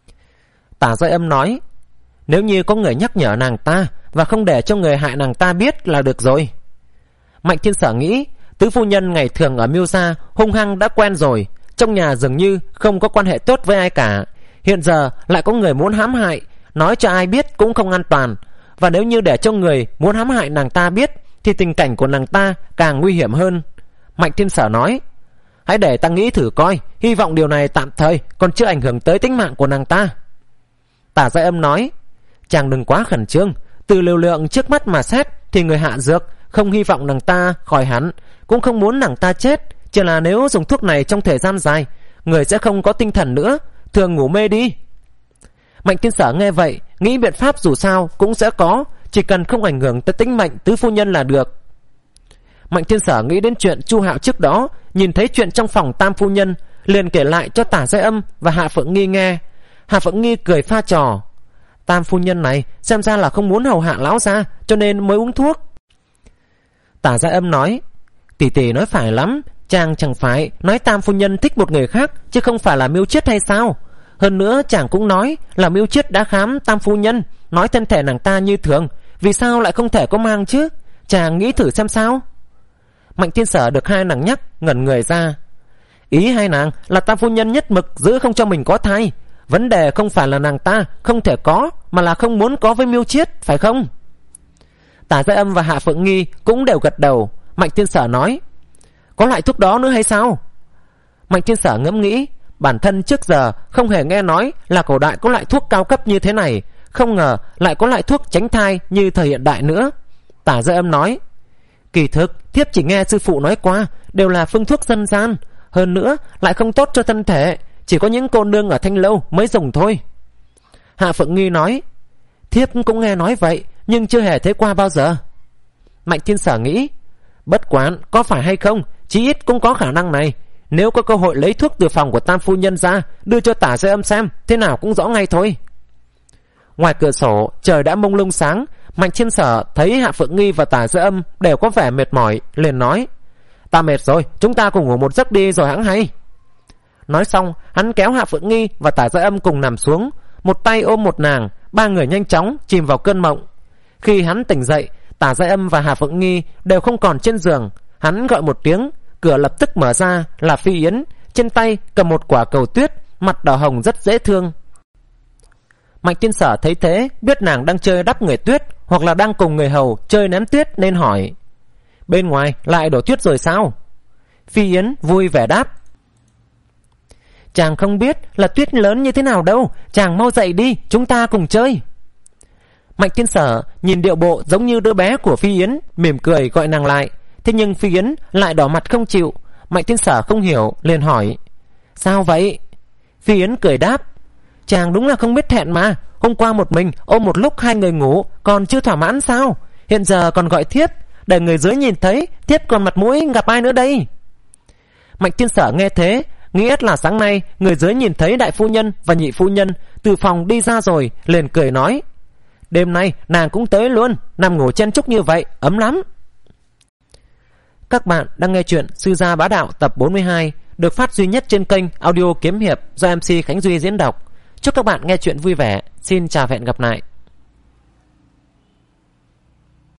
Tả Gia Âm nói: Nếu như có người nhắc nhở nàng ta và không để cho người hại nàng ta biết là được rồi. Mạnh Thiên Sở nghĩ tứ phu nhân ngày thường ở Miêu gia hung hăng đã quen rồi, trong nhà dường như không có quan hệ tốt với ai cả. Hiện giờ lại có người muốn hãm hại, nói cho ai biết cũng không an toàn. Và nếu như để cho người muốn hãm hại nàng ta biết thì tình cảnh của nàng ta càng nguy hiểm hơn. Mạnh Thiên Sở nói: Hãy để ta nghĩ thử coi, hy vọng điều này tạm thời, còn chưa ảnh hưởng tới tính mạng của nàng ta. Tả Gia Âm nói: Chàng đừng quá khẩn trương, từ liều lượng trước mắt mà xét thì người hạ dược Không hy vọng nàng ta khỏi hẳn, cũng không muốn nàng ta chết. Chỉ là nếu dùng thuốc này trong thời gian dài, người sẽ không có tinh thần nữa, thường ngủ mê đi. Mạnh Thiên Sở nghe vậy, nghĩ biện pháp dù sao cũng sẽ có, chỉ cần không ảnh hưởng tới tính mệnh tứ phu nhân là được. Mạnh Thiên Sở nghĩ đến chuyện Chu Hạo trước đó nhìn thấy chuyện trong phòng tam phu nhân, liền kể lại cho Tả Giai Âm và Hạ Phượng Nghi nghe. Hạ Phượng Nghi cười pha trò: tam phu nhân này xem ra là không muốn hầu hạ lão gia, cho nên mới uống thuốc. Tả Giai Âm nói: tỷ tỷ nói phải lắm, chàng chẳng phải nói tam phu nhân thích một người khác, chứ không phải là Miêu Chiết hay sao? Hơn nữa chàng cũng nói là Miêu Chiết đã khám tam phu nhân, nói thân thể nàng ta như thường, vì sao lại không thể có mang chứ? Chàng nghĩ thử xem sao. Mạnh Thiên Sở được hai nàng nhắc, ngẩn người ra. Ý hai nàng là tam phu nhân nhất mực giữ không cho mình có thai. Vấn đề không phải là nàng ta không thể có, mà là không muốn có với Miêu Chiết, phải không? Tả Giai Âm và Hạ Phượng Nghi cũng đều gật đầu. Mạnh Thiên Sở nói: có loại thuốc đó nữa hay sao? Mạnh Thiên Sở ngẫm nghĩ, bản thân trước giờ không hề nghe nói là cổ đại có loại thuốc cao cấp như thế này, không ngờ lại có loại thuốc tránh thai như thời hiện đại nữa. Tả Giai Âm nói: kỳ thực thiếp chỉ nghe sư phụ nói qua, đều là phương thuốc dân gian, hơn nữa lại không tốt cho thân thể, chỉ có những cô nương ở Thanh Lâu mới dùng thôi. Hạ Phượng Nghi nói: thiếp cũng nghe nói vậy, nhưng chưa hề thấy qua bao giờ. Mạnh Thiên Sở nghĩ, bất quản có phải hay không, chí ít cũng có khả năng này. Nếu có cơ hội lấy thuốc từ phòng của tam phu nhân ra, đưa cho Tả Giai Âm xem, thế nào cũng rõ ngay thôi. Ngoài cửa sổ trời đã mông lung sáng. Mạnh Thiên Sở thấy Hạ Phượng Nghi và Tả Giai Âm đều có vẻ mệt mỏi, liền nói: ta mệt rồi, chúng ta cùng ngủ một giấc đi rồi hẵng hay. Nói xong hắn kéo Hạ Phượng Nghi và Tả Giai Âm cùng nằm xuống, một tay ôm một nàng. Ba người nhanh chóng chìm vào cơn mộng. Khi hắn tỉnh dậy, Tả Giai Âm và Hạ Phượng Nghi đều không còn trên giường. Hắn gọi một tiếng, cửa lập tức mở ra, là Phi Yến, trên tay cầm một quả cầu tuyết, mặt đỏ hồng rất dễ thương. Mạnh Thiên Sở thấy thế, biết nàng đang chơi đắp người tuyết, hoặc là đang cùng người hầu chơi ném tuyết, nên hỏi: bên ngoài lại đổ tuyết rồi sao? Phi Yến vui vẻ đáp: chàng không biết là tuyết lớn như thế nào đâu, chàng mau dậy đi, chúng ta cùng chơi. Mạnh Thiên Sở nhìn điệu bộ giống như đứa bé của Phi Yến, mỉm cười gọi nàng lại. Thế nhưng Phi Yến lại đỏ mặt không chịu. Mạnh Thiên Sở không hiểu, liền hỏi: sao vậy? Phi Yến cười đáp: chàng đúng là không biết thẹn mà. Hôm qua một mình ôm một lúc hai người ngủ, còn chưa thỏa mãn sao? Hiện giờ còn gọi thiếp, để người dưới nhìn thấy, thiếp còn mặt mũi gặp ai nữa đây? Mạnh Thiên Sở nghe thế, nghĩ là sáng nay người dưới nhìn thấy đại phu nhân và nhị phu nhân từ phòng đi ra rồi, liền cười nói: đêm nay nàng cũng tới luôn, nằm ngủ chen chúc như vậy ấm lắm. Các bạn đang nghe chuyện Sư Gia Bá Đạo tập bốn mươi hai, được phát duy nhất trên kênh Audio Kiếm Hiệp do em xê Khánh Duy diễn đọc. Chúc các bạn nghe chuyện vui vẻ. Xin chào và hẹn gặp lại.